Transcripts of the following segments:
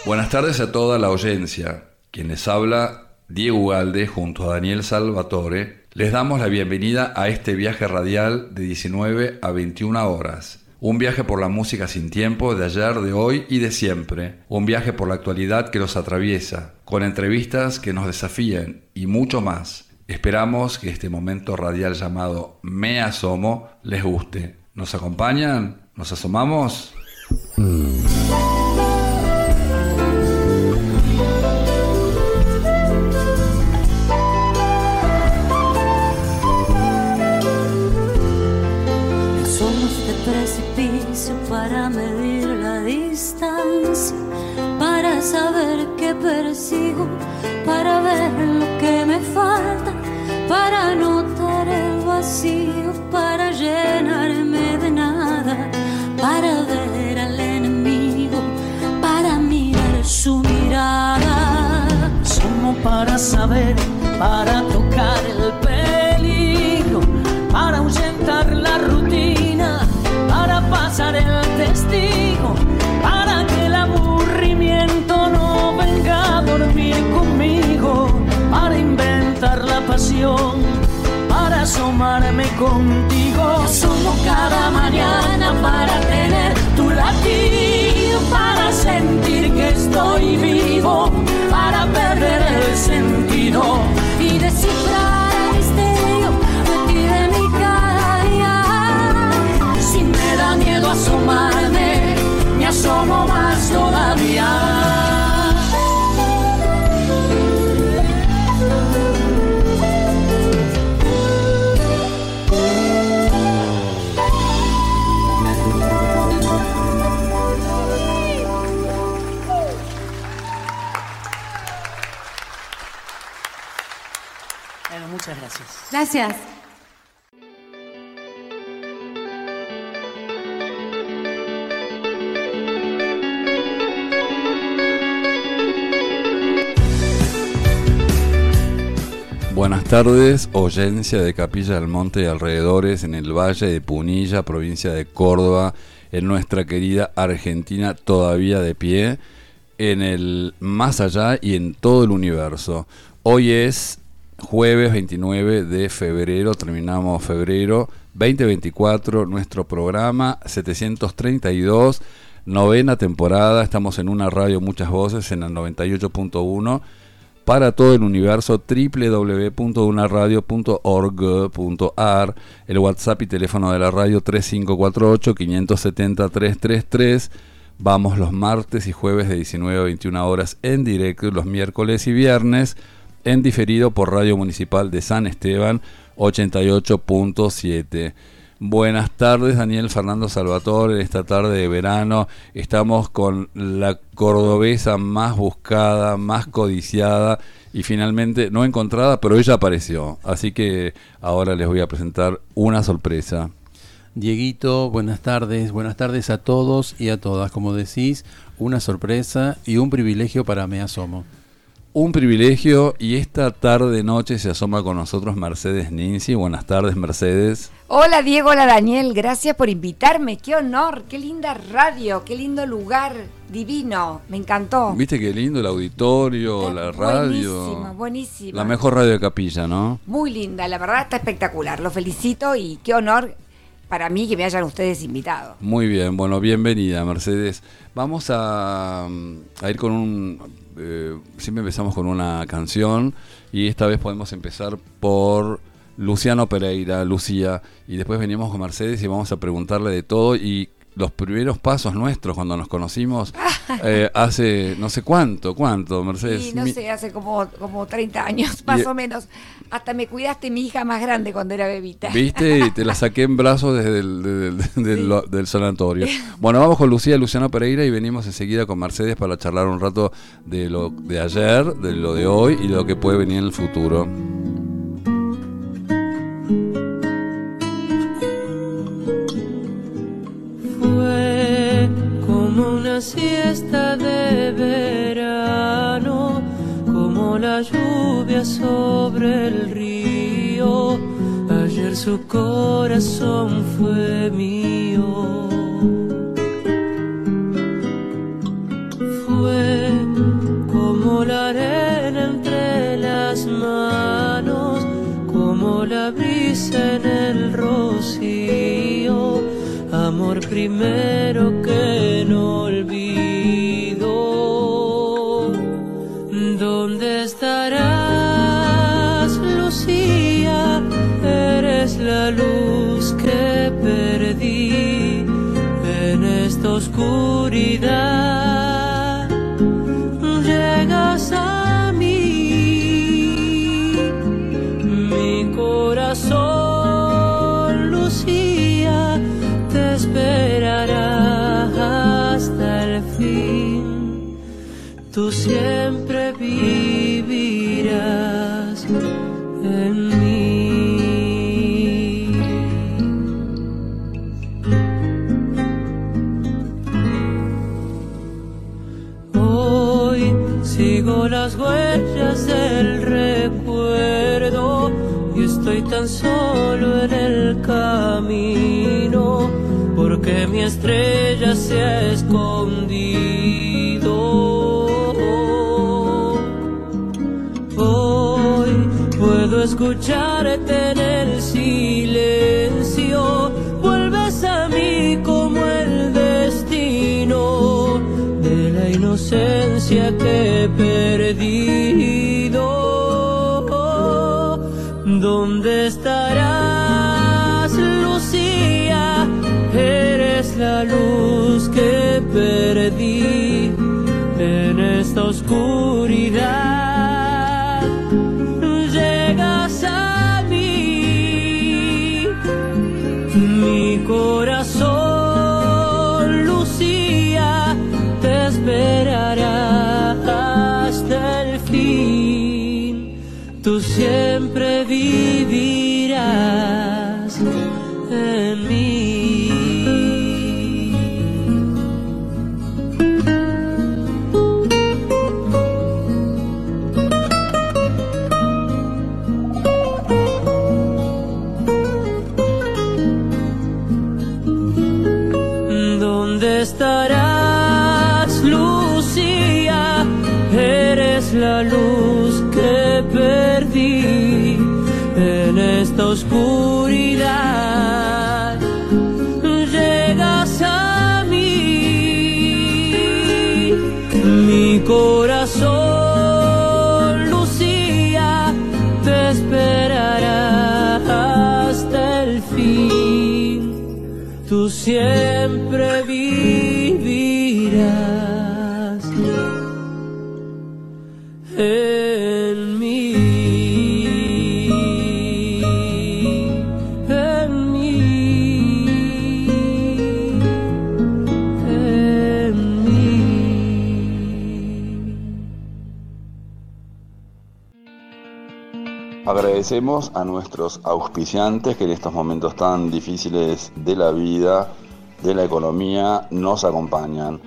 Buenas tardes a toda la audiencia. Quien les habla, Diego Ugalde, junto a Daniel Salvatore, les damos la bienvenida a este viaje radial de 19 a 21 horas. Un viaje por la música sin tiempo de ayer, de hoy y de siempre. Un viaje por la actualidad que los atraviesa, con entrevistas que nos desafíen y mucho más. Esperamos que este momento radial llamado Me Asomo les guste. ¿Nos acompañan? ¿Nos asomamos? Para medir la distancia, para saber qué persigo, para ver lo que me falta, para notar el vacío, para llenarme de nada, para ver al enemigo, para mirar su mirada. Somos para saber, para tocar el peligro, para ahuyentar la rutina, para pasar el testigo, para que el aburrimiento no venga a dormir conmigo, para inventar la pasión, para asomarme contigo. Somos cada mañana para tener tu latido, para sentir que estoy vivo, para perder el sentido y descifrar el misterio de ti, de mi cada día. Si me da miedo asomarme, me asomo más todavía. Bueno, muchas gracias. Gracias. Buenas tardes, audiencia de Capilla del Monte y alrededores, en el Valle de Punilla, provincia de Córdoba, en nuestra querida Argentina todavía de pie, en el más allá y en todo el universo. Hoy es jueves 29 de febrero, terminamos febrero 2024, nuestro programa 732, novena temporada, estamos en una radio Muchas Voces en el 98.1, para todo el universo, www.unaradio.org.ar, el WhatsApp y teléfono de la radio 3548-570-333. Vamos los martes y jueves de 19 a 21 horas en directo, los miércoles y viernes en diferido por Radio Municipal de San Esteban 88.7. Buenas tardes, Daniel Fernando Salvatore. Esta tarde de verano estamos con la cordobesa más buscada, más codiciada y finalmente no encontrada, pero ella apareció. Así que ahora les voy a presentar una sorpresa. Dieguito, buenas tardes a todos y a todas. Como decís, una sorpresa y un privilegio para Me Asomo. Un privilegio, y esta tarde noche se asoma con nosotros Mercedes Ninzi. Buenas tardes, Mercedes. Hola Diego, hola Daniel, gracias por invitarme, qué honor, qué linda radio, qué lindo lugar, divino, me encantó. Viste qué lindo el auditorio, la radio. Buenísima. La mejor radio de Capilla, ¿no? Muy linda, la verdad está espectacular, lo felicito y qué honor para mí que me hayan ustedes invitado. Muy bien, bueno, bienvenida Mercedes. Vamos a ir con siempre empezamos con una canción y esta vez podemos empezar por Luciano Pereira, Lucía, y después venimos con Mercedes y vamos a preguntarle de todo y los primeros pasos nuestros cuando nos conocimos hace no sé cuánto, Mercedes. Sí, no sé, hace como 30 años más o menos. Hasta me cuidaste mi hija más grande cuando era bebita. ¿Viste? Y te la saqué en brazos desde del sanatorio. Bueno, vamos con Luciano Pereira y venimos enseguida con Mercedes para charlar un rato de lo de ayer, de lo de hoy y de lo que puede venir en el futuro. Fue como una siesta de verano, como la lluvia sobre el río. Ayer su corazón fue mío. Fue dice en el rocío, amor primero que no olvido. ¿Dónde estarás, Lucía? Eres la luz que perdí en esta oscuridad. Llegas a mí, mi corazón, Lucía, te esperará hasta el fin. Tú siempre vivirás en mí. Hoy sigo las huellas del recuerdo y estoy tan solo en el camino porque mi estrella se ha escondido. Hoy puedo escucharte en el silencio, vuelves a mí como el destino de la inocencia que he perdido. ¿Dónde estarás, Lucía? Eres la luz que perdí en esta oscuridad. Llegas a mí, mi corazón, Lucía, te esperará hasta el fin. Tú siempre vivirás en mí. ¿Dónde estarás, Lucía? Eres la luz que perdí en esta oscuridad. Llegas a mí, mi corazón, Lucía, te esperará hasta el fin. Tú siempre vivirás en mí, en mí, en mí. Agradecemos a nuestros auspiciantes que en estos momentos tan difíciles de la vida, de la economía, nos acompañan.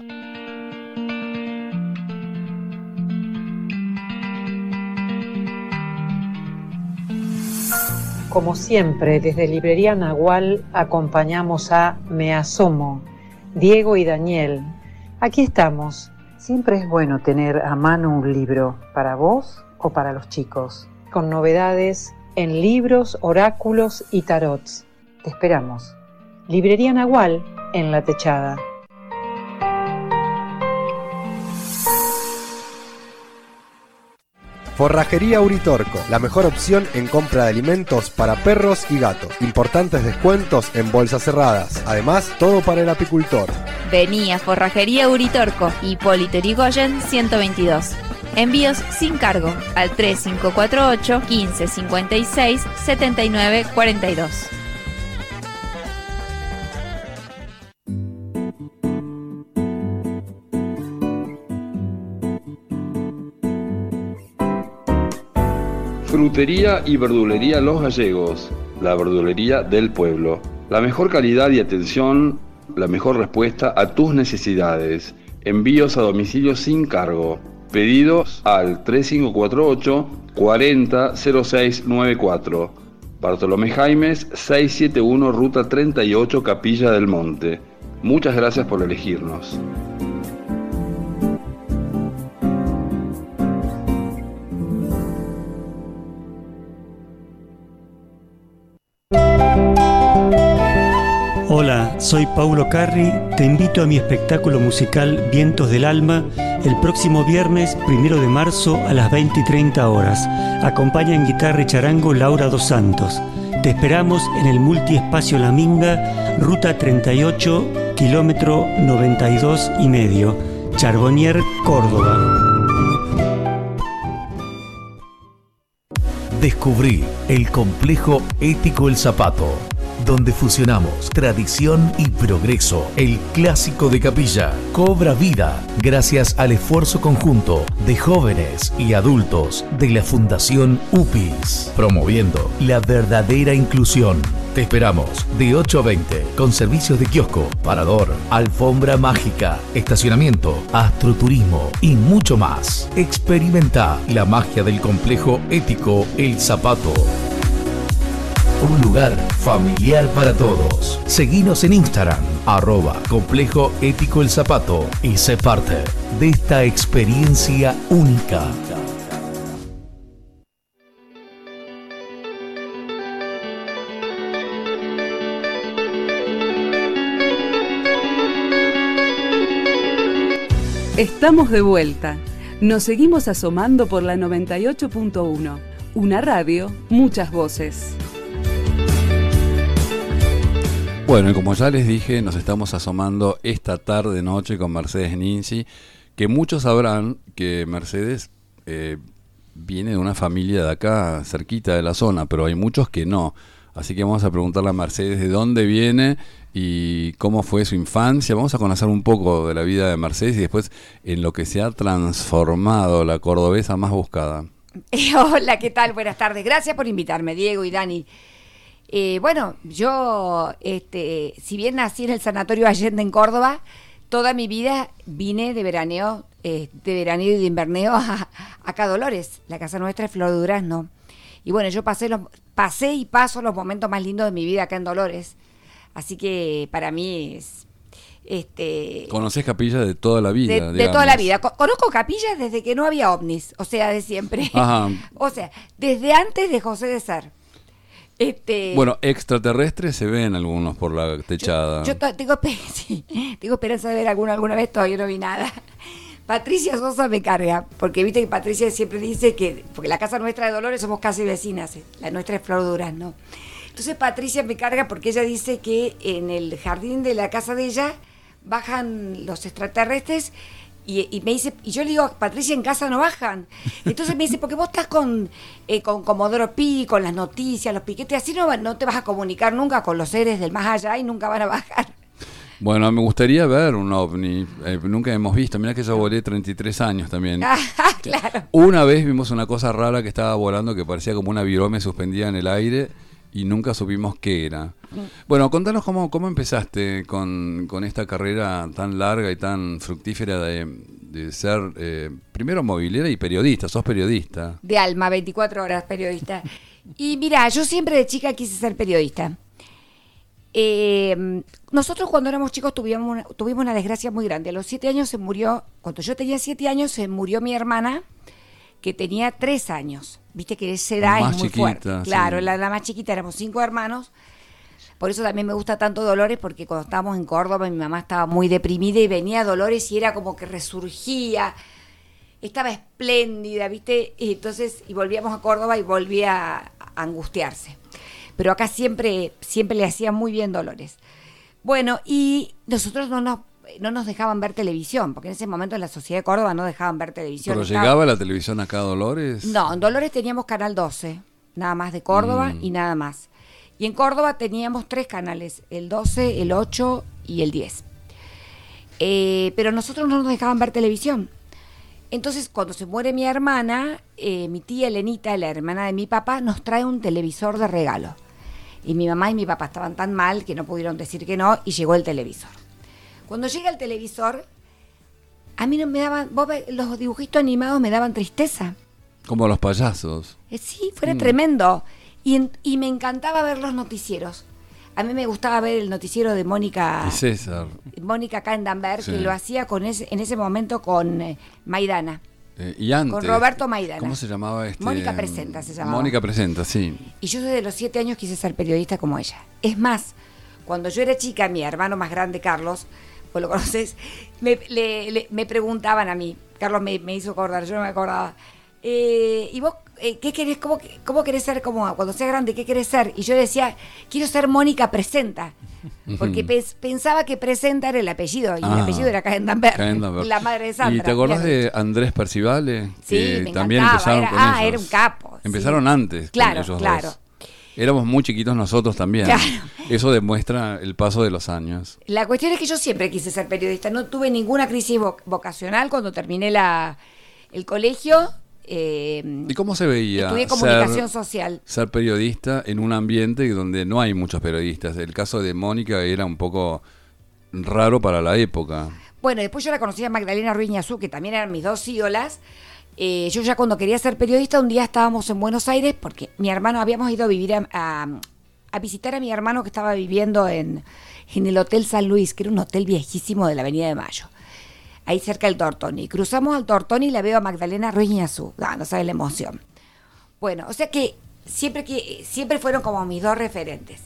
Como siempre, desde Librería Nahual acompañamos a Me Asomo, Diego y Daniel. Aquí estamos. Siempre es bueno tener a mano un libro, para vos o para los chicos, con novedades en libros, oráculos y tarots. Te esperamos. Librería Nahual, en La Techada. Forrajería Uritorco, la mejor opción en compra de alimentos para perros y gatos. Importantes descuentos en bolsas cerradas. Además, todo para el apicultor. Vení a Forrajería Uritorco, Hipólito Yrigoyen 122. Envíos sin cargo al 3548 1556 7942. Frutería y verdulería Los Gallegos, la verdulería del pueblo. La mejor calidad y atención, la mejor respuesta a tus necesidades. Envíos a domicilio sin cargo. Pedidos al 3548 400694. Bartolomé Jaimes 671 Ruta 38 Capilla del Monte. Muchas gracias por elegirnos. Soy Paulo Carri, te invito a mi espectáculo musical Vientos del Alma el próximo viernes 1 de marzo a las 20:30 horas. Acompaña en guitarra y charango Laura Dos Santos. Te esperamos en el multiespacio La Minga, ruta 38, kilómetro 92,5, Charbonnier, Córdoba. Descubrí el complejo ético El Zapato, donde fusionamos tradición y progreso. El clásico de Capilla cobra vida gracias al esfuerzo conjunto de jóvenes y adultos de la Fundación UPIS, promoviendo la verdadera inclusión. Te esperamos de 8 a 20 con servicios de kiosco, parador, alfombra mágica, estacionamiento, astroturismo y mucho más. Experimenta la magia del complejo ético El Zapato. Un lugar familiar para todos. Seguinos en Instagram, @Complejo Ético El Zapato, y sé parte de esta experiencia única. Estamos de vuelta. Nos seguimos asomando por la 98.1. Una radio, muchas voces. Bueno, y como ya les dije, nos estamos asomando esta tarde-noche con Mercedes Ninzi, que muchos sabrán que Mercedes viene de una familia de acá, cerquita de la zona, pero hay muchos que no. Así que vamos a preguntarle a Mercedes de dónde viene y cómo fue su infancia. Vamos a conocer un poco de la vida de Mercedes y después en lo que se ha transformado la cordobesa más buscada. Hola, ¿qué tal? Buenas tardes. Gracias por invitarme, Diego y Dani. Bueno, yo, si bien nací en el Sanatorio Allende en Córdoba, toda mi vida vine de veraneo y de inverneo acá a Dolores. La casa nuestra es Flor de Durazno. Y bueno, yo pasé y paso los momentos más lindos de mi vida acá en Dolores. Así que para mí es... ¿Conocés Capilla de toda la vida? De toda la vida. Conozco Capilla desde que no había ovnis, o sea, de siempre. Ajá. O sea, desde antes de José de Ser. Bueno, extraterrestres se ven algunos por la techada. Yo tengo esperanza de ver alguna vez, todavía no vi nada. Patricia Sosa me carga, porque viste que Patricia siempre dice que, porque la casa nuestra de Dolores somos casi vecinas, la nuestra es Flor de Durazno. Entonces Patricia me carga porque ella dice que en el jardín de la casa de ella bajan los extraterrestres y me dice, y yo le digo, Patricia, en casa no bajan. Entonces me dice, porque vos estás con Comodoro Pi, con las noticias, los piquetes, así no te vas a comunicar nunca con los seres del más allá y nunca van a bajar. Bueno, me gustaría ver un ovni, nunca hemos visto, mirá que yo volé 33 años también. Claro. Una vez vimos una cosa rara que estaba volando que parecía como una virome suspendida en el aire y nunca supimos qué era. Bueno, contanos cómo empezaste con esta carrera tan larga y tan fructífera de ser primero movilera y periodista. Sos periodista. De alma, 24 horas periodista. Y mira, yo siempre de chica quise ser periodista. Nosotros cuando éramos chicos tuvimos una desgracia muy grande. A los 7 años cuando yo tenía 7 años se murió mi hermana, que tenía 3 años. Viste que esa edad es muy fuerte. Claro, sí. La más chiquita, éramos 5 hermanos. Por eso también me gusta tanto Dolores, porque cuando estábamos en Córdoba mi mamá estaba muy deprimida y venía a Dolores y era como que resurgía. Estaba espléndida, ¿viste? Y volvíamos a Córdoba y volvía a angustiarse. Pero acá siempre le hacía muy bien Dolores. Bueno, y nosotros no nos dejaban ver televisión, porque en ese momento en la sociedad de Córdoba no dejaban ver televisión. ¿Pero llegaba la televisión acá a Dolores? No, en Dolores teníamos Canal 12, nada más de Córdoba y nada más. Y en Córdoba teníamos 3 canales, el 12, el 8 y el 10. Pero nosotros no nos dejaban ver televisión. Entonces, cuando se muere mi hermana, mi tía Elenita, la hermana de mi papá, nos trae un televisor de regalo. Y mi mamá y mi papá estaban tan mal que no pudieron decir que no, y llegó el televisor. Cuando llega el televisor, a mí no me daban, los dibujitos animados me daban tristeza. Como los payasos. Sí, fuera tremendo. Y me encantaba ver los noticieros. A mí me gustaba ver el noticiero de Mónica y César. Mónica Candenberg, Sí. que lo hacía en ese momento con Maidana. Y antes, con Roberto Maidana. ¿Cómo se llamaba Mónica Presenta se llamaba. Mónica Presenta, sí. Y yo desde los 7 años quise ser periodista como ella. Es más, cuando yo era chica, mi hermano más grande, Carlos, vos lo conoces, me preguntaban a mí, Carlos me hizo acordar, yo no me acordaba, ¿y vos qué querés, cómo querés ser como cuando seas grande, qué querés ser? Y yo decía, quiero ser Mónica Presenta, porque pensaba que Presenta era el apellido, y el apellido era Cajendanberg, la madre de Sandra. ¿Y te acordás de Andrés Percivale? Sí, que me también encantaba, empezaron con ellos. era un capo. Empezaron antes claro, con ellos claro. dos. Éramos muy chiquitos nosotros también. Claro. Eso demuestra el paso de los años. La cuestión es que yo siempre quise ser periodista. No tuve ninguna crisis vocacional cuando terminé el colegio. ¿Y cómo se veía estudié comunicación social? Ser periodista en un ambiente donde no hay muchos periodistas. El caso de Mónica era un poco raro para la época. Bueno, después yo la conocí a Magdalena Ruiz Ñazú, que también eran mis dos ídolas. Yo ya cuando quería ser periodista, un día estábamos en Buenos Aires, porque mi hermano, habíamos ido a vivir a visitar a mi hermano que estaba viviendo en el Hotel San Luis, que era un hotel viejísimo de la Avenida de Mayo, ahí cerca del Tortoni. Cruzamos al Tortoni y la veo a Magdalena Ruiz Ñazú. No sabes la emoción. Bueno, o sea que siempre fueron como mis dos referentes.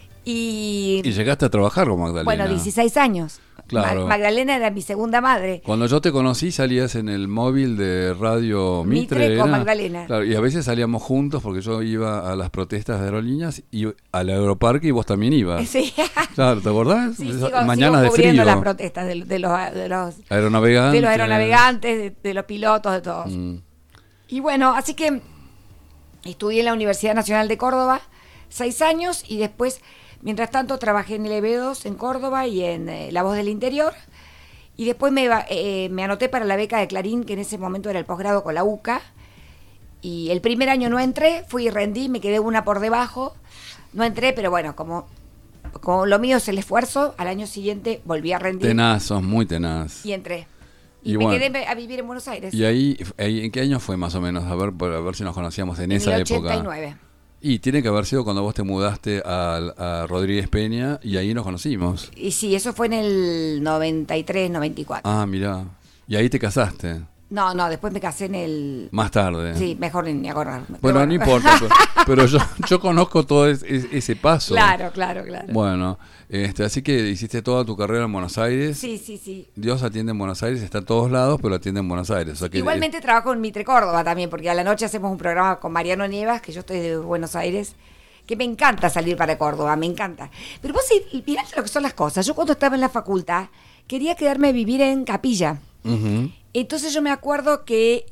Y llegaste a trabajar con Magdalena. Bueno, 16 años. Claro. Magdalena era mi segunda madre. Cuando yo te conocí salías en el móvil de Radio Mitre con Magdalena. Claro, y a veces salíamos juntos porque yo iba a las protestas de aerolíneas y al Aeroparque y vos también ibas. Sí. Claro, ¿te acordás? Sí, Mañanas de cubriendo frío. las protestas de los aeronavegantes. De los aeronavegantes, de los pilotos, de todos. Y bueno, así que estudié en la Universidad Nacional de Córdoba 6 años y después... Mientras tanto trabajé en el EB2 en Córdoba y en La Voz del Interior, y después me anoté para la beca de Clarín, que en ese momento era el posgrado con la UCA, y el primer año no entré, fui y rendí, me quedé una por debajo, no entré, pero bueno, como lo mío es el esfuerzo, al año siguiente volví a rendir. Tenaz, sos muy tenaz. Y entré. Y me quedé a vivir en Buenos Aires. ¿Y ahí ¿en qué año fue más o menos? A ver si nos conocíamos en esa época. En el 89. Y tiene que haber sido cuando vos te mudaste a Rodríguez Peña y ahí nos conocimos. Y sí, eso fue en el 93, 94. Ah, mirá. Y ahí te casaste. No, después me casé en el... Más tarde. Sí, mejor ni acordarme. Bueno, no importa, pero yo conozco todo ese paso. Claro. Bueno, así que hiciste toda tu carrera en Buenos Aires. Sí. Dios atiende en Buenos Aires, está en todos lados, pero atiende en Buenos Aires. O sea que igualmente trabajo en Mitre Córdoba también, porque a la noche hacemos un programa con Mariano Nievas, que yo estoy de Buenos Aires, que me encanta salir para Córdoba, me encanta. Pero vos mirá lo que son las cosas. Yo cuando estaba en la facultad quería quedarme a vivir en Capilla. Uh-huh. Entonces yo me acuerdo que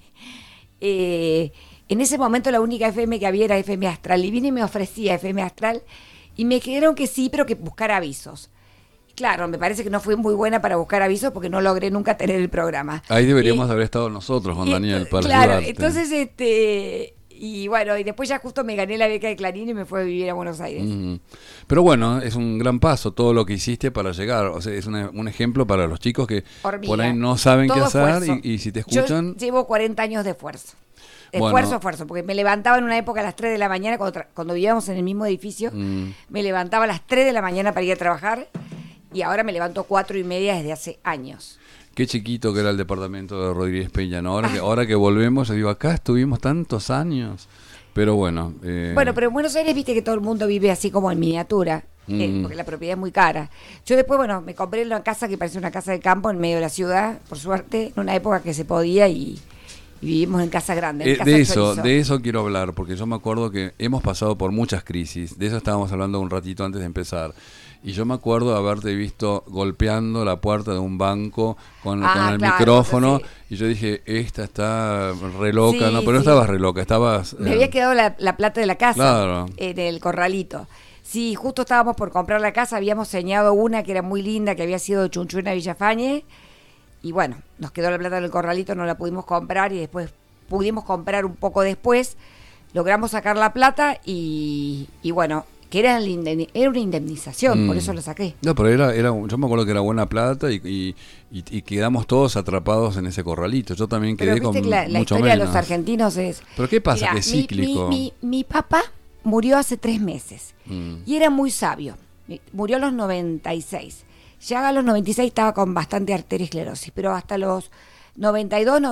en ese momento la única FM que había era FM Astral, y vine y me ofrecía FM Astral y me dijeron que sí, pero que buscara avisos. Claro, me parece que no fui muy buena para buscar avisos porque no logré nunca tener el programa. Ahí deberíamos haber estado nosotros con Daniel para claro, ayudarte. Entonces y bueno, y después ya justo me gané la beca de Clarín y me fui a vivir a Buenos Aires. Pero bueno, es un gran paso todo lo que hiciste para llegar. O sea, es un ejemplo para los chicos que por ahí no saben qué hacer y si te escuchan... Yo llevo 40 años de esfuerzo. Esfuerzo, porque me levantaba en una época a las 3 de la mañana, cuando vivíamos en el mismo edificio, me levantaba a las 3 de la mañana para ir a trabajar y ahora me levanto 4:30 desde hace años. Qué chiquito que era el departamento de Rodríguez Peña, ¿no? Ahora que volvemos, yo digo, acá estuvimos tantos años, pero bueno. Bueno, pero en Buenos Aires viste que todo el mundo vive así como en miniatura, porque la propiedad es muy cara. Yo después, me compré una casa que parece una casa de campo en medio de la ciudad, por suerte, en una época que se podía y vivimos en casa grande. De eso quiero hablar, porque yo me acuerdo que hemos pasado por muchas crisis, de eso estábamos hablando un ratito antes de empezar. Y yo me acuerdo de haberte visto golpeando la puerta de un banco con el micrófono. Sí. Y yo dije, esta está re loca. Sí, no, pero no estabas re loca, estabas... Me había quedado la plata de la casa, claro, en el corralito. Sí, justo estábamos por comprar la casa, habíamos señado una que era muy linda, que había sido de Chunchuena Villafañe. Y bueno, nos quedó la plata en el corralito, no la pudimos comprar y después pudimos comprar un poco después. Logramos sacar la plata y bueno... que era una indemnización, por eso lo saqué. No, pero yo me acuerdo que era buena plata y quedamos todos atrapados en ese corralito. Yo también quedé con mucho menos. La historia de los argentinos es... ¿Pero qué pasa? Mirá, que es cíclico. Mi papá murió hace 3 meses y era muy sabio. Murió a los 96. Ya a los 96 estaba con bastante arteriosclerosis, pero hasta los 92,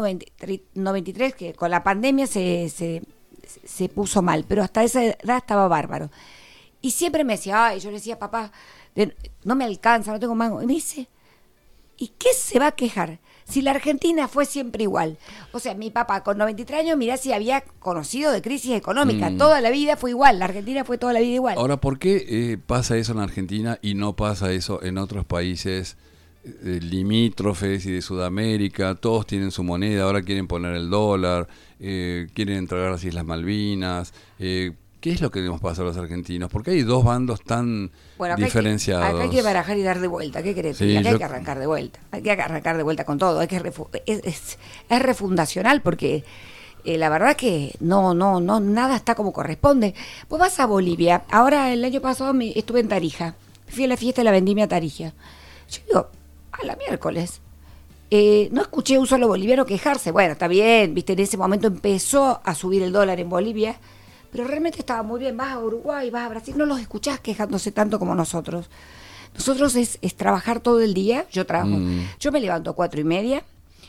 93, que con la pandemia se puso mal, pero hasta esa edad estaba bárbaro. Y siempre me decía, ay, yo le decía, papá, no me alcanza, no tengo mango. Y me dice, ¿y qué se va a quejar? Si la Argentina fue siempre igual. O sea, mi papá con 93 años, mirá si había conocido de crisis económica. Toda la vida fue igual, la Argentina fue toda la vida igual. Ahora, ¿por qué pasa eso en la Argentina y no pasa eso en otros países limítrofes y de Sudamérica? Todos tienen su moneda, ahora quieren poner el dólar, quieren entregar las Islas Malvinas. ¿Qué es lo que nos pasa a los argentinos? Porque hay dos bandos tan diferenciados. Acá hay que barajar y dar de vuelta. ¿Qué querés? Sí, acá hay que arrancar de vuelta. Hay que arrancar de vuelta con todo. Hay que es refundacional porque la verdad que no, nada está como corresponde. Vos vas a Bolivia. Ahora, el año pasado estuve en Tarija. Fui a la fiesta de la vendimia Tarija. Yo digo, a la miércoles. No escuché un solo boliviano quejarse. Bueno, está bien, viste, en ese momento empezó a subir el dólar en Bolivia. Pero realmente estaba muy bien. Vas a Uruguay, vas a Brasil, no los escuchás quejándose tanto como nosotros. Nosotros es trabajar todo el día. Yo trabajo. Yo me levanto 4:30,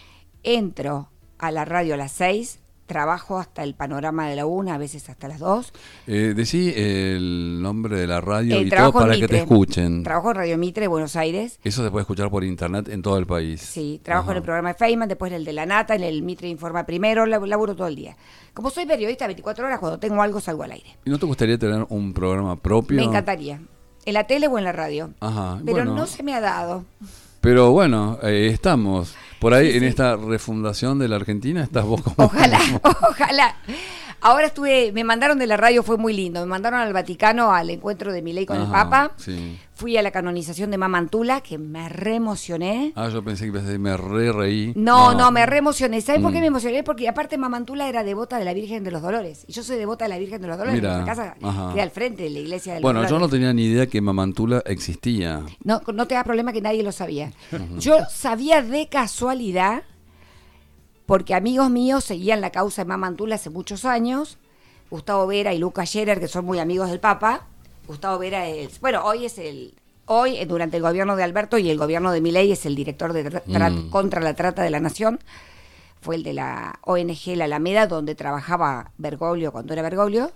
entro a la radio a las 6, trabajo hasta el panorama de la 1, a veces hasta las 2. Decí el nombre de la radio y todo para que te escuchen. Trabajo en Radio Mitre de Buenos Aires. Eso se puede escuchar por internet en todo el país. Sí, trabajo en el programa de Feynman, después en el de La Nata, en el Mitre Informa Primero, laburo todo el día. Como soy periodista 24 horas, cuando tengo algo salgo al aire. ¿Y no te gustaría tener un programa propio? Me encantaría. En la tele o en la radio. Ajá, pero no se me ha dado. Pero bueno, estamos. Por ahí, en esta refundación de la Argentina, estás vos como... Ojalá. Ahora me mandaron de la radio, fue muy lindo. Me mandaron al Vaticano al encuentro de Milei con el Papa. Sí. Fui a la canonización de Mamantula, que me reemocioné. Yo pensé que me reí. No, me reemocioné. ¿Sabes por qué me emocioné? Porque aparte Mamantula era devota de la Virgen de los Dolores. Y yo soy devota de la Virgen de los Dolores. Mira, en nuestra casa queda al frente de la iglesia de los Dolores. Dolores. Yo no tenía ni idea que Mamantula existía. No te da problema que nadie lo sabía. Yo sabía de casualidad, porque amigos míos seguían la causa de Mamantula hace muchos años. Gustavo Vera y Luca Scherer, que son muy amigos del Papa. Gustavo Vera durante el gobierno de Alberto y el gobierno de Milei es el director de contra la trata de la nación. Fue el de la ONG La Alameda, donde trabajaba Bergoglio cuando era Bergoglio.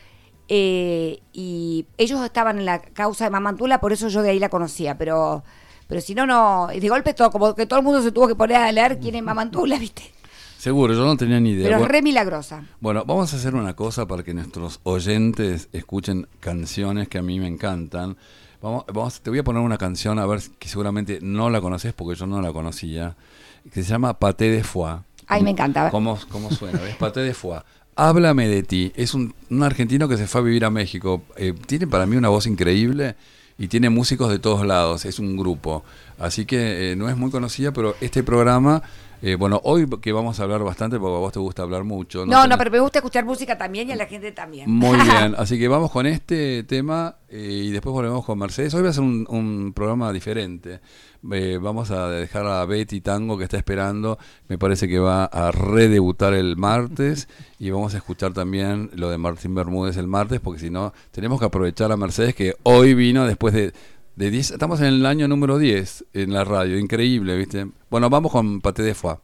Y ellos estaban en la causa de Mamantula, por eso yo de ahí la conocía, pero si no, de golpe como que todo el mundo se tuvo que poner a leer quién es Mamantula, ¿viste? Seguro, yo no tenía ni idea. Pero es re milagrosa. Bueno, vamos a hacer una cosa para que nuestros oyentes escuchen canciones que a mí me encantan. Te voy a poner una canción, a ver que seguramente no la conoces porque yo no la conocía, que se llama Paté de Foie. Ay, me encanta. ¿Cómo suena? ¿Ves? Paté de Foie. Háblame de ti. Es un argentino que se fue a vivir a México. Tiene para mí una voz increíble y tiene músicos de todos lados. Es un grupo. Así que no es muy conocida, pero este programa... hoy que vamos a hablar bastante, porque a vos te gusta hablar mucho. No, pero me gusta escuchar música también y a la gente también. Muy bien, así que vamos con este tema y después volvemos con Mercedes. Hoy va a ser un programa diferente. Vamos a dejar a Betty Tango que está esperando. Me parece que va a redebutar el martes y vamos a escuchar también lo de Martín Bermúdez el martes, porque si no, tenemos que aprovechar a Mercedes que hoy vino después de 10, estamos en el año número 10 en la radio, increíble, ¿viste? Bueno, vamos con Paté de Foie.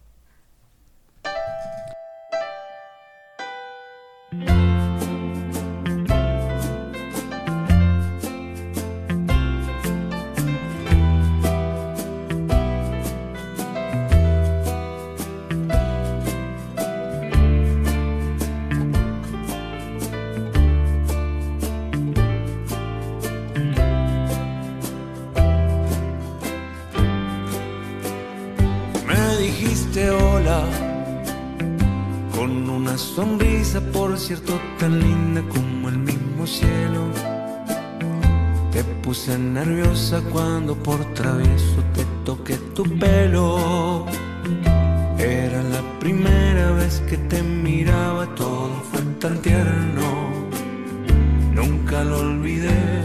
Hola, con una sonrisa, por cierto, tan linda como el mismo cielo. Te puse nerviosa cuando por travieso te toqué tu pelo. Era la primera vez que te miraba, todo fue tan tierno, nunca lo olvidé.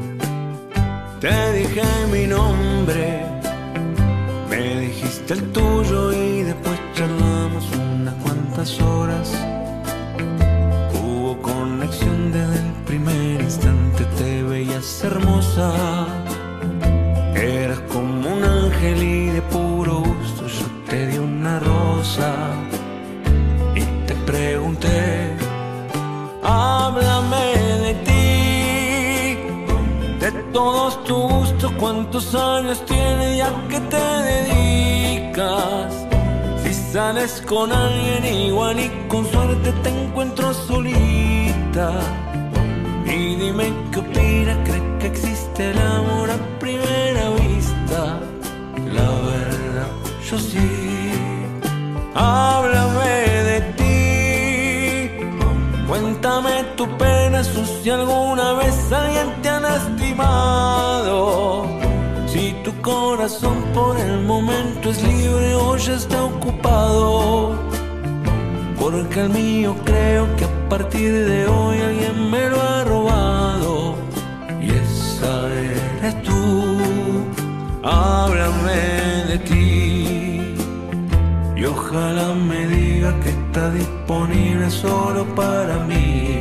Te dije mi nombre, me dijiste el tuyo y después charlamos unas cuantas horas. Hubo conexión desde el primer instante, te veías hermosa. Eras como un ángel y de puro gusto yo te di una rosa. Y te pregunté, háblame de ti, todos tu gusto, cuántos años tienes y a qué te dedicas. Si sales con alguien igual y con suerte te encuentro solita. Y dime qué opina, ¿cree que existe el amor a primera vista? La verdad, yo sí. Háblame de ti, cuéntame tu pena, si alguna vez alguien te ha lastimado. Si tu corazón por el momento es libre o ya está ocupado. Porque el mío creo que a partir de hoy alguien me lo ha robado. Y esa eres tú. Háblame de ti y ojalá me diga que está disponible solo para mí.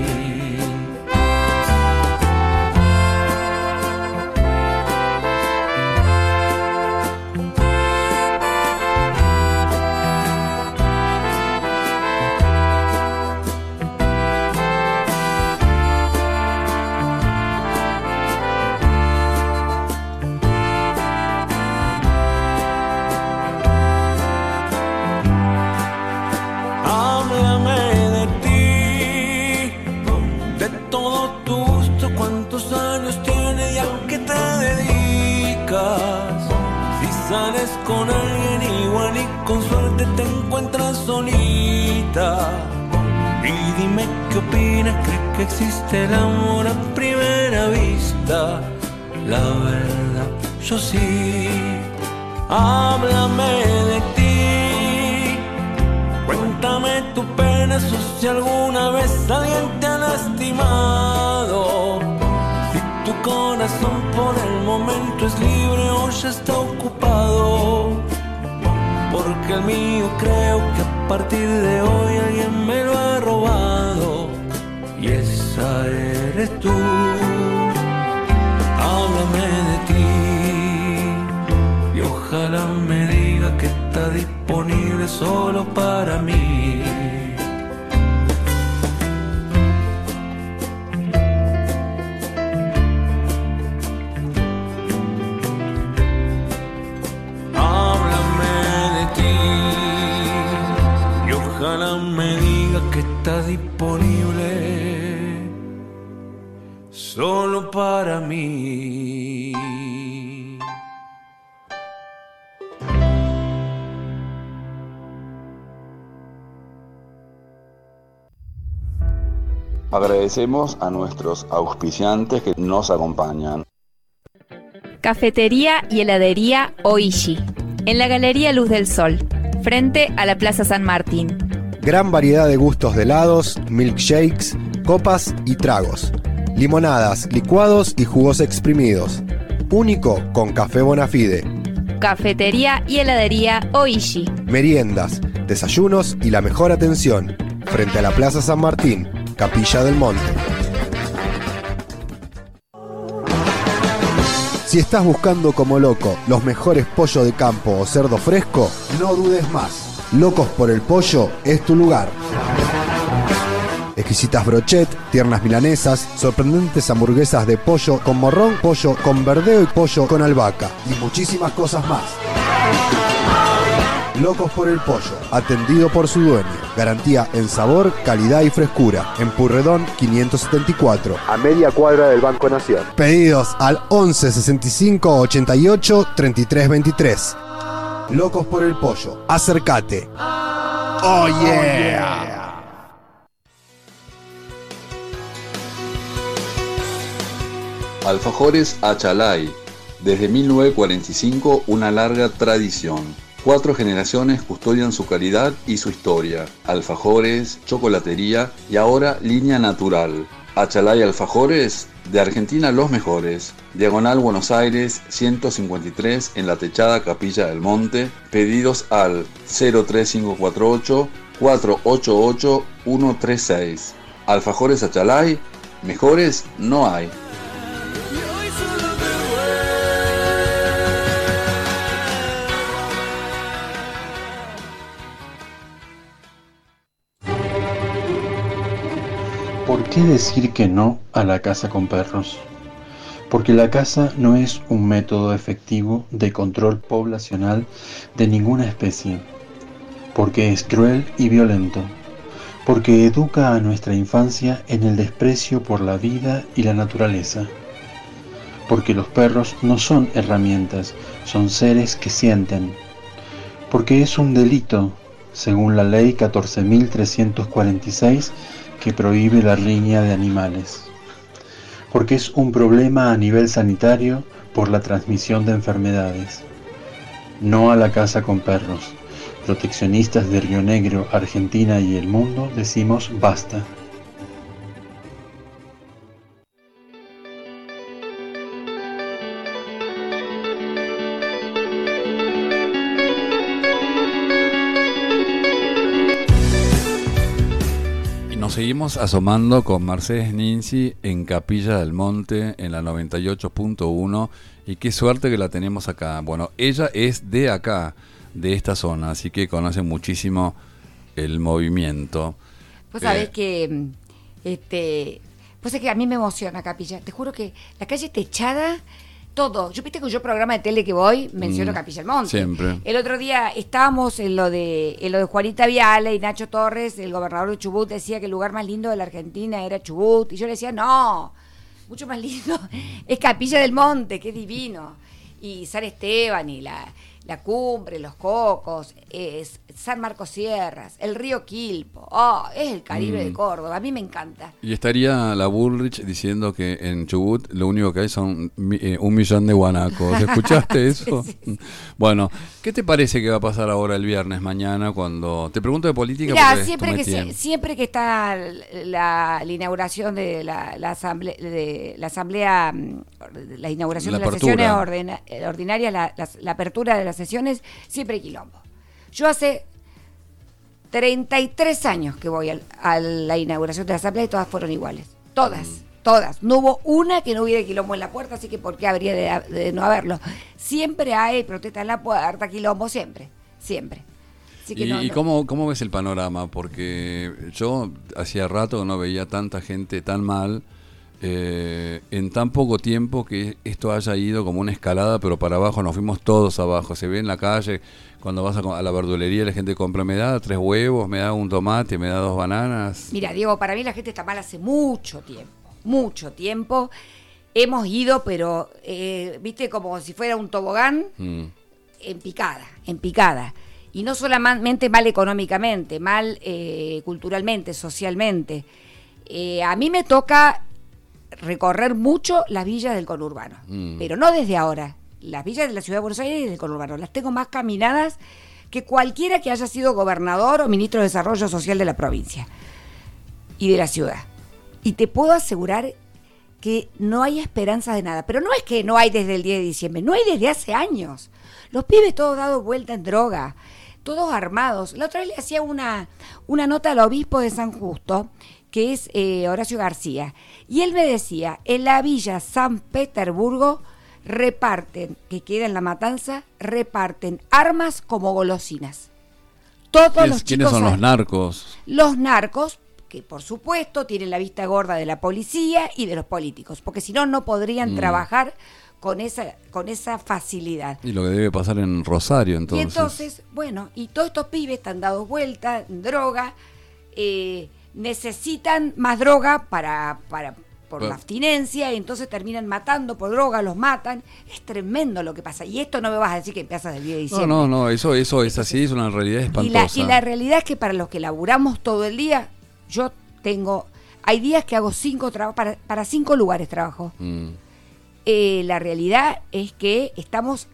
Sales con alguien igual y con suerte te encuentras solita. Y dime qué opinas, ¿crees que existe el amor a primera vista? La verdad, yo sí. Háblame de ti, cuéntame tu pena, si alguna vez alguien te ha lastimado. Tu corazón por el momento es libre o ya está ocupado. Porque el mío creo que a partir de hoy alguien me lo ha robado. Y esa eres tú. Háblame de ti y ojalá me diga que está disponible solo para mí. Ojalá me diga que está disponible solo para mí. Agradecemos a nuestros auspiciantes que nos acompañan. Cafetería y heladería Oishi, en la Galería Luz del Sol, frente a la Plaza San Martín. Gran variedad de gustos de helados, milkshakes, copas y tragos. Limonadas, licuados y jugos exprimidos. Único con café Bonafide. Cafetería y heladería Oishi. Meriendas, desayunos y la mejor atención. Frente a la Plaza San Martín, Capilla del Monte. Si estás buscando como loco los mejores pollos de campo o cerdo fresco, no dudes más. Locos por el Pollo es tu lugar. Exquisitas brochet, tiernas milanesas, sorprendentes hamburguesas de pollo con morrón, pollo con verdeo y pollo con albahaca y muchísimas cosas más. Locos por el Pollo, atendido por su dueño. Garantía en sabor, calidad y frescura. En Purredón 574, a media cuadra del Banco Nación. Pedidos al 11 65 88 33 23. Locos por el Pollo, acércate. Oh yeah. Alfajores Achalay, desde 1945 una larga tradición. 4 generaciones custodian su calidad y su historia. Alfajores, chocolatería y ahora línea natural. Achalay Alfajores, de Argentina los mejores. Diagonal Buenos Aires 153 en la techada Capilla del Monte. Pedidos al 03548 488 136. Alfajores Achalay, mejores no hay. ¿Por qué decir que no a la casa con perros? Porque la casa no es un método efectivo de control poblacional de ninguna especie. Porque es cruel y violento. Porque educa a nuestra infancia en el desprecio por la vida y la naturaleza. Porque los perros no son herramientas, son seres que sienten. Porque es un delito, según la ley 14.346, que prohíbe la riña de animales. Porque es un problema a nivel sanitario por la transmisión de enfermedades. No a la casa con perros. Proteccionistas de Río Negro, Argentina y el mundo decimos basta. Nos seguimos asomando con Mercedes Ninzi en Capilla del Monte en la 98.1 y qué suerte que la tenemos acá. Bueno, ella es de acá, de esta zona, así que conoce muchísimo el movimiento. Vos sabés que pues es que a mí me emociona Capilla. Te juro que la calle techada, todo. Viste que yo programa de tele que voy, menciono Capilla del Monte. Siempre. El otro día estábamos en lo de Juanita Viale y Nacho Torres, el gobernador de Chubut, decía que el lugar más lindo de la Argentina era Chubut. Y yo le decía, no, mucho más lindo es Capilla del Monte, qué divino. Y San Esteban y la Cumbre, Los Cocos, es San Marcos Sierras, el río Quilpo, es el Caribe de Córdoba, a mí me encanta. Y estaría la Bullrich diciendo que en Chubut lo único que hay son 1 millón de guanacos. ¿Escuchaste eso? Sí. Bueno, ¿qué te parece que va a pasar ahora el viernes, mañana, cuando... Te pregunto de política. Mirá, siempre que está la inauguración de la asamblea, la inauguración de las sesiones ordinarias, la apertura de las sesiones, siempre hay quilombo. Yo hace 33 años que voy a la inauguración de la asamblea y todas fueron iguales. Todas. No hubo una que no hubiera quilombo en la puerta, así que ¿por qué habría de no haberlo? Siempre hay protesta en la puerta, quilombo, siempre. Así que ¿Y cómo ves el panorama? Porque yo hacía rato que no veía tanta gente tan mal en tan poco tiempo, que esto haya ido como una escalada, pero para abajo, nos fuimos todos abajo. Se ve en la calle, cuando vas a la verdulería, la gente compra, me da 3 huevos, me da un tomate, me da 2 bananas. Mira, Diego, para mí la gente está mal hace mucho tiempo. Hemos ido, pero viste, como si fuera un tobogán, en picada. Y no solamente mal económicamente, mal culturalmente, socialmente. A mí me toca recorrer mucho las villas del conurbano, pero no desde ahora. Las villas de la Ciudad de Buenos Aires y del conurbano las tengo más caminadas que cualquiera que haya sido gobernador o ministro de Desarrollo Social de la provincia y de la ciudad. Y te puedo asegurar que no hay esperanza de nada. Pero no es que no hay desde el 10 de diciembre, no hay desde hace años. Los pibes todos dados vuelta en droga, todos armados. La otra vez le hacía una nota al obispo de San Justo, que es Horacio García, y él me decía, en la villa San Petersburgo reparten, que queda en La Matanza, reparten armas como golosinas. Todos los chicos. ¿Quiénes son los narcos? Los narcos, que por supuesto tienen la vista gorda de la policía y de los políticos, porque si no, no podrían trabajar con esa facilidad. Y lo que debe pasar en Rosario, entonces. Y entonces, bueno, y todos estos pibes están dados vuelta en droga, necesitan más droga por la abstinencia, y entonces terminan matando por droga, los matan. Es tremendo lo que pasa. Y esto no me vas a decir que empieza del 10 de diciembre. No, eso es así, es una realidad espantosa. Y la realidad es que para los que laburamos todo el día, hay días que hago 5 trabajos, para 5 lugares trabajo. La realidad es que estamos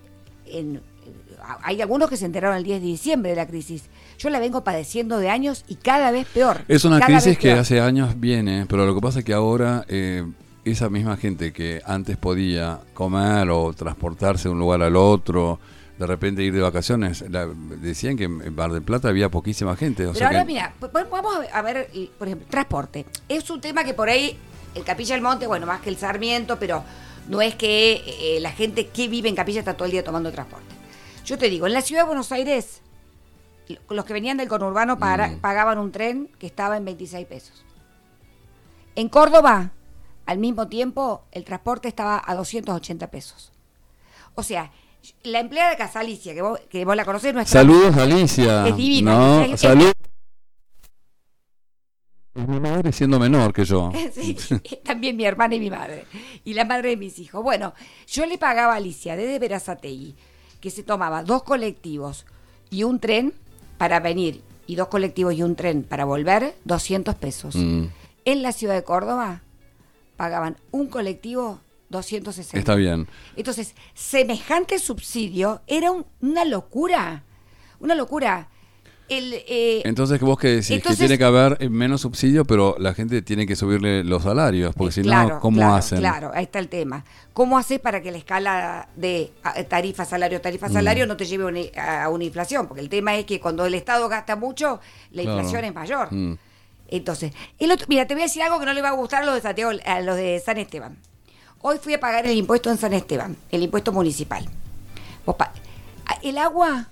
hay algunos que se enteraron el 10 de diciembre de la crisis. Yo la vengo padeciendo de años y cada vez peor. Es una crisis que hace años viene, pero lo que pasa es que ahora esa misma gente que antes podía comer o transportarse de un lugar al otro, de repente ir de vacaciones, decían que en Mar del Plata había poquísima gente. Pero ahora mira, vamos a ver, por ejemplo, transporte. Es un tema que por ahí, el Capilla del Monte, bueno, más que el Sarmiento, pero no es que la gente que vive en Capilla está todo el día tomando transporte. Yo te digo, en la Ciudad de Buenos Aires, los que venían del conurbano pagaban un tren que estaba en 26 pesos. En Córdoba al mismo tiempo el transporte estaba a 280 pesos. O sea, la empleada de casa, Alicia, que vos la conocés, nuestra... Saludos, Alicia. Es divina. No, saludos. Es mi madre siendo menor que yo. Sí, también mi hermana y mi madre. Y la madre de mis hijos. Bueno, yo le pagaba a Alicia desde Berazategui, que se tomaba 2 colectivos y un tren para venir, y 2 colectivos y un tren para volver, 200 pesos. En la ciudad de Córdoba pagaban un colectivo 260. Está bien. Entonces, semejante subsidio era una locura. Una locura. Entonces, vos que decís que tiene que haber menos subsidio, pero la gente tiene que subirle los salarios, porque si no, ¿cómo hacen? Claro, ahí está el tema. ¿Cómo haces para que la escala de tarifa, salario, no te lleve a una inflación? Porque el tema es que cuando el Estado gasta mucho, la inflación es mayor. Entonces, mira, te voy a decir algo que no le va a gustar a los de Santiago, a los de San Esteban. Hoy fui a pagar el impuesto en San Esteban, el impuesto municipal. El agua,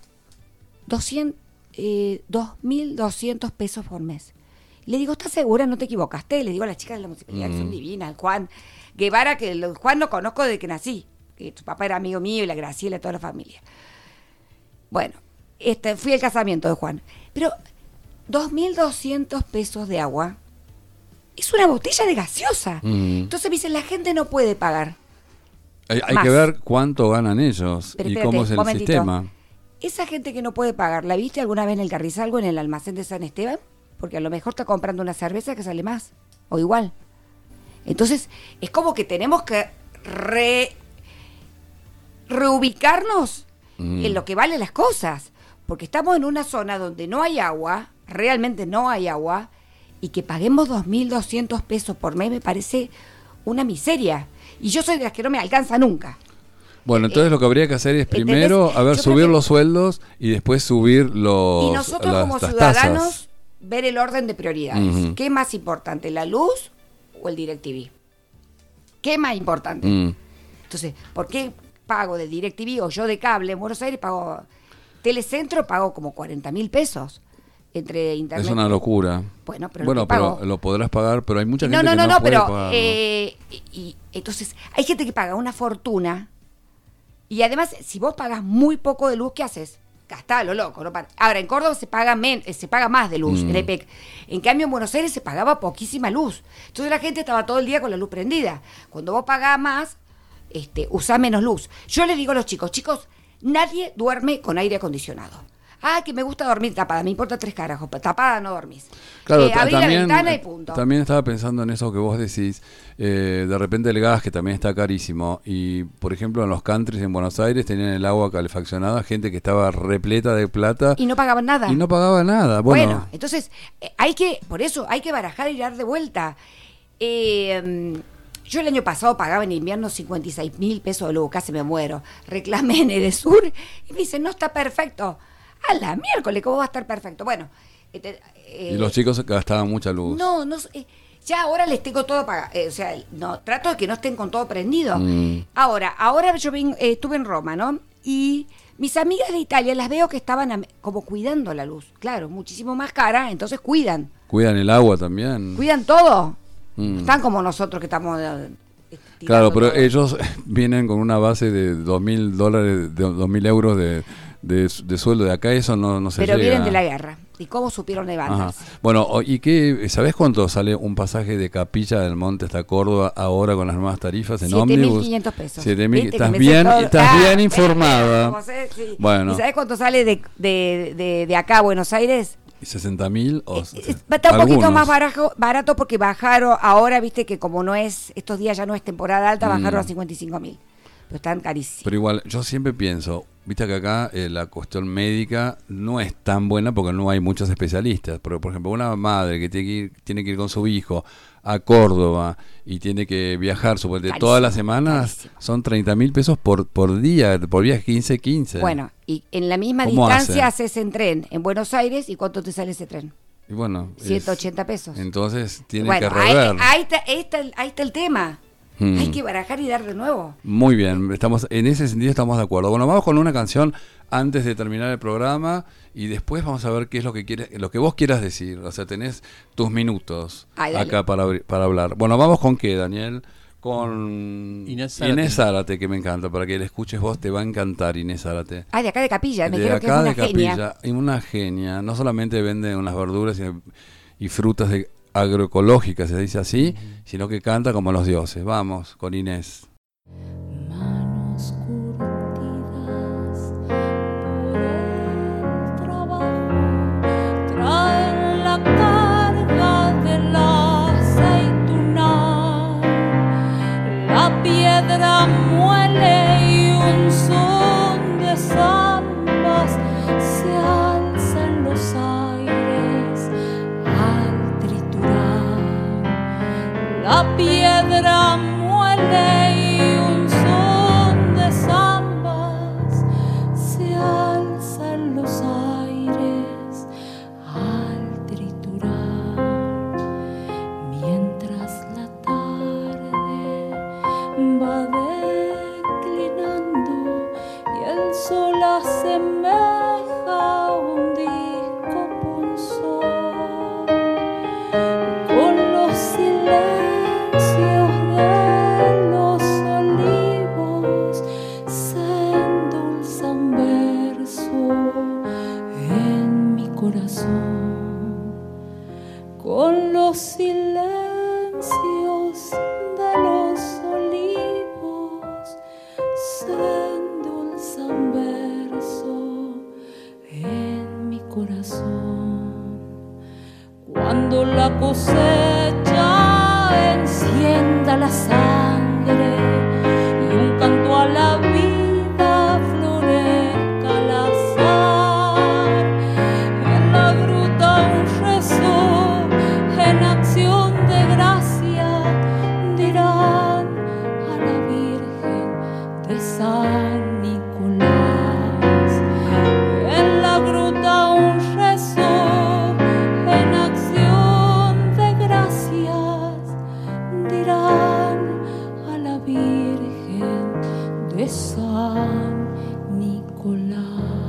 2.200 pesos por mes. Le digo, ¿estás segura? ¿No te equivocaste? Le digo a las chicas de la municipalidad, que son divinas. Juan Guevara, que Juan lo conozco desde que nací, que su papá era amigo mío, y la Graciela, toda la familia. Bueno, fui al casamiento de Juan. Pero 2.200 pesos de agua es una botella de gaseosa. Entonces me dicen, la gente no puede pagar. Hay que ver cuánto ganan ellos. Pero y espérate, cómo es el sistema. Esa gente que no puede pagar, ¿la viste alguna vez en el Carrizalgo, en el almacén de San Esteban? Porque a lo mejor está comprando una cerveza que sale más, o igual. Entonces, es como que tenemos que reubicarnos en lo que valen las cosas. Porque estamos en una zona donde no hay agua, realmente no hay agua, y que paguemos 2.200 pesos por mes me parece una miseria. Y yo soy de las que no me alcanza nunca. Bueno, entonces lo que habría que hacer es primero, subir los sueldos y después subir los y nosotros como ciudadanos ver el orden de prioridades. ¿Qué es más importante, la luz o el DirecTV? ¿Qué es más importante? Entonces, ¿por qué pago del DirecTV o yo de cable en Buenos Aires pago Telecentro, pago como 40.000 pesos entre internet? Es una locura. Bueno, pero lo podrás pagar, pero hay mucha gente que no puede pero pagarlo. y entonces hay gente que paga una fortuna. Y además, si vos pagas muy poco de luz, ¿qué haces? Gastá lo loco. ¿No? Ahora, en Córdoba se paga más de luz, en EPEC. En cambio, en Buenos Aires se pagaba poquísima luz. Entonces la gente estaba todo el día con la luz prendida. Cuando vos pagás más, usás menos luz. Yo le digo a los chicos, nadie duerme con aire acondicionado. Que me gusta dormir tapada, me importa 3 carajos, tapada no dormís. Claro, abrí la ventana y punto. También estaba pensando en eso que vos decís, de repente el gas, que también está carísimo, y por ejemplo en los countries en Buenos Aires tenían el agua calefaccionada, gente que estaba repleta de plata. Y no pagaban nada. Bueno, entonces, por eso hay que barajar y dar de vuelta. Yo el año pasado pagaba en invierno 56.000 pesos de luz, casi me muero. Reclamé en Edesur y me dicen, no está perfecto. A la miércoles, ¿cómo va a estar perfecto? Bueno. Y los chicos gastaban mucha luz. No, ya ahora les tengo todo apagado. Trato de que no estén con todo prendido. Ahora yo estuve en Roma, ¿no? Y mis amigas de Italia las veo que estaban como cuidando la luz. Claro, muchísimo más cara, entonces cuidan. Cuidan el agua también. Cuidan todo. Están como nosotros que estamos... Claro, pero ellos vienen con una base de $2.000, de 2.000 euros de sueldo. De acá eso no se llega. Pero vienen de la guerra. ¿Y cómo supieron levantarse? Bueno, ¿y sabés cuánto sale un pasaje de Capilla del Monte hasta Córdoba ahora con las nuevas tarifas en ómnibus? 7.500 pesos. 7.000. Estás bien informada. Sí. Bueno. ¿Y sabés cuánto sale de acá a Buenos Aires? 60.000 está un poquito más barato porque bajaron ahora, viste que como no es, estos días ya no es temporada alta, bajaron a 55.000. Pero están carísimos. Pero igual, yo siempre pienso, viste que acá la cuestión médica no es tan buena porque no hay muchos especialistas. Pero, por ejemplo, una madre que tiene que ir con su hijo a Córdoba y tiene que viajar todas las semanas, son 30.000 pesos por día, por viaje 15. Bueno, y en la misma distancia haces en tren en Buenos Aires, ¿y cuánto te sale ese tren? Y bueno, 180 pesos. Entonces tiene que rever. Ahí está el tema. Hay que barajar y dar de nuevo. Muy bien, en ese sentido estamos de acuerdo. Bueno, vamos con una canción antes de terminar el programa y después vamos a ver qué es lo que vos quieras decir. O sea, tenés tus minutos acá para hablar. Bueno, vamos con qué, Daniel. Con Inés Zárate, que me encanta, para que la escuches vos, te va a encantar Inés Zárate. De acá de Capilla, me creo que es una genia. Una genia, no solamente vende unas verduras y frutas agroecológicas, se dice así, sino que canta como los dioses. Vamos, con Inés. Manos curtidas por el trabajo traen la carga de la aceituna, la piedra muele y un son de zambas se alza en los aires al triturar. La piedra muele y un son de zambas se alza en los aires al triturar. Mientras la tarde va declinando y el sol asemeja un disco punzón, con los silencios de los olivos se endulzan verso en mi corazón, con los silencios de los olivos se endulzan verso en mi corazón. Cuando la cosecha encienda la sangre y un canto a la vida florezca al azar, en la gruta un rezo en acción de gracia dirán a la Virgen de San Nicolás. En la gruta un rezo en acción de gracias dirán a la Virgen de San Nicolás.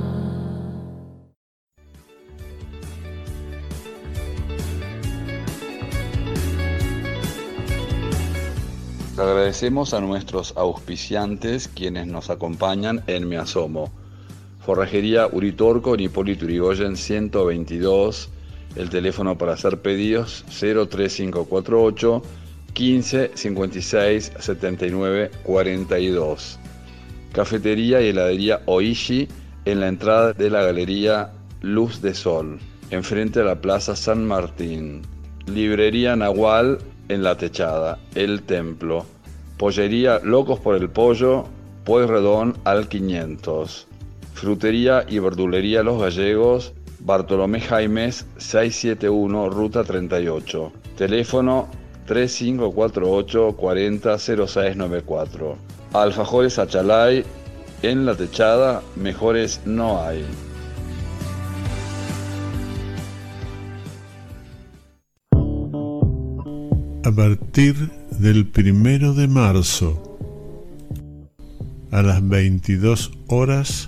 Agradecemos a nuestros auspiciantes quienes nos acompañan en Me Asomo. Forrajería Uritorco en Hipólito Yrigoyen 122. El teléfono para hacer pedidos 03548 15 56 79 42. Cafetería y heladería Oishi en la entrada de la galería Luz de Sol, enfrente a la Plaza San Martín. Librería Nahual en La Techada, El Templo. Pollería Locos por el Pollo, Pueyrredón al 500. Frutería y verdulería Los Gallegos, Bartolomé Jaimes 671, Ruta 38. Teléfono 3548 40 0694. Alfajores Achalay en La Techada, mejores no hay. A partir del 1 de marzo a las 22 horas,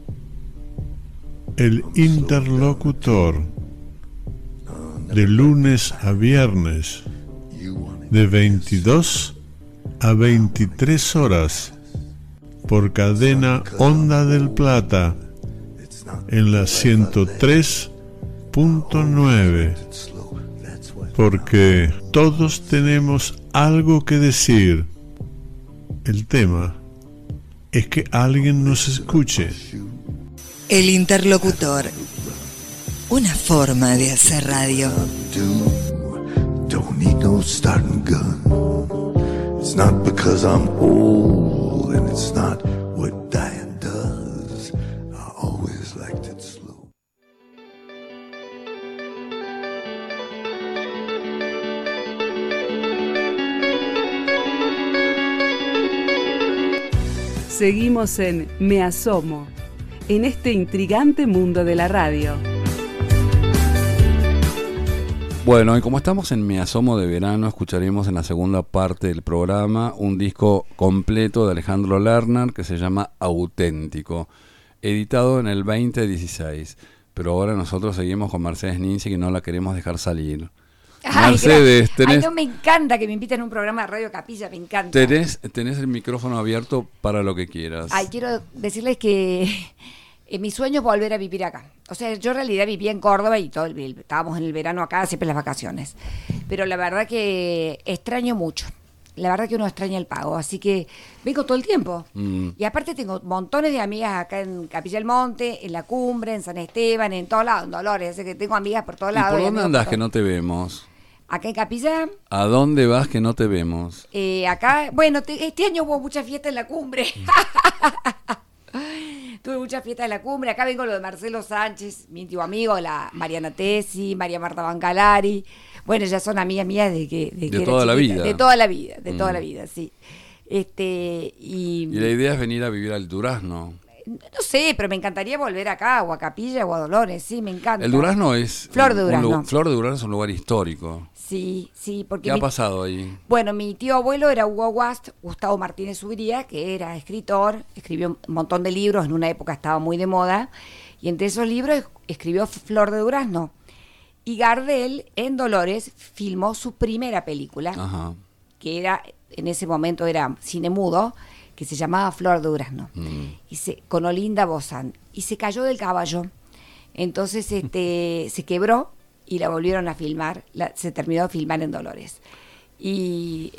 el interlocutor, de lunes a viernes, de 22 a 23 horas, por cadena Onda del Plata, en la 103.9. Porque todos tenemos algo que decir. El tema es que alguien nos escuche. El interlocutor. Una forma de hacer radio. Don't need no starting gun. It's not because I'm old and it's not what Diane does. I always liked it slow. Seguimos en Me Asomo, en este intrigante mundo de la radio. Bueno, y como estamos en Me Asomo de Verano, escucharemos en la segunda parte del programa un disco completo de Alejandro Lerner que se llama Auténtico, editado en el 2016. Pero ahora nosotros seguimos con Mercedes Ninzi, que no la queremos dejar salir. Ay, Mercedes, tenés... Ay, no, me encanta que me inviten a un programa de Radio Capilla, me encanta. Tenés el micrófono abierto para lo que quieras. Ay, quiero decirles que mi sueño es volver a vivir acá. O sea, yo en realidad vivía en Córdoba y estábamos en el verano acá, siempre las vacaciones. Pero la verdad que extraño mucho. La verdad que uno extraña el pago, así que vengo todo el tiempo. Y aparte tengo montones de amigas acá en Capilla del Monte, en La Cumbre, en San Esteban, en todos lados, en Dolores. Así que tengo amigas por todos lados. ¿Y por dónde andás que no te vemos? Acá en Capilla. ¿A dónde vas que no te vemos? Acá, bueno, este año hubo mucha fiesta en La Cumbre. Tuve muchas fiestas en La Cumbre. Acá vengo lo de Marcelo Sánchez, mi íntimo amigo, la Mariana Tessi, María Marta Bancalari. Bueno, ya son amigas mías de toda la vida. De toda la vida, toda la vida, sí. Y la idea es venir a vivir al Durazno. No sé, pero me encantaría volver acá, o a Capilla, o a Dolores, sí, me encanta. El Durazno es... Flor de Durazno. Flor de Durazno es un lugar histórico. Sí, porque... ¿Qué ha pasado ahí? Bueno, mi tío abuelo era Hugo Guast, Gustavo Martínez Subiría, que era escritor, escribió un montón de libros, en una época estaba muy de moda, y entre esos libros escribió Flor de Durazno. Y Gardel, en Dolores, filmó su primera película, Ajá. que era, en ese momento era cine mudo, que se llamaba Flor de Durazno, con Olinda Bozán, y se cayó del caballo. Entonces se quebró y la volvieron a filmar, se terminó de filmar en Dolores. Y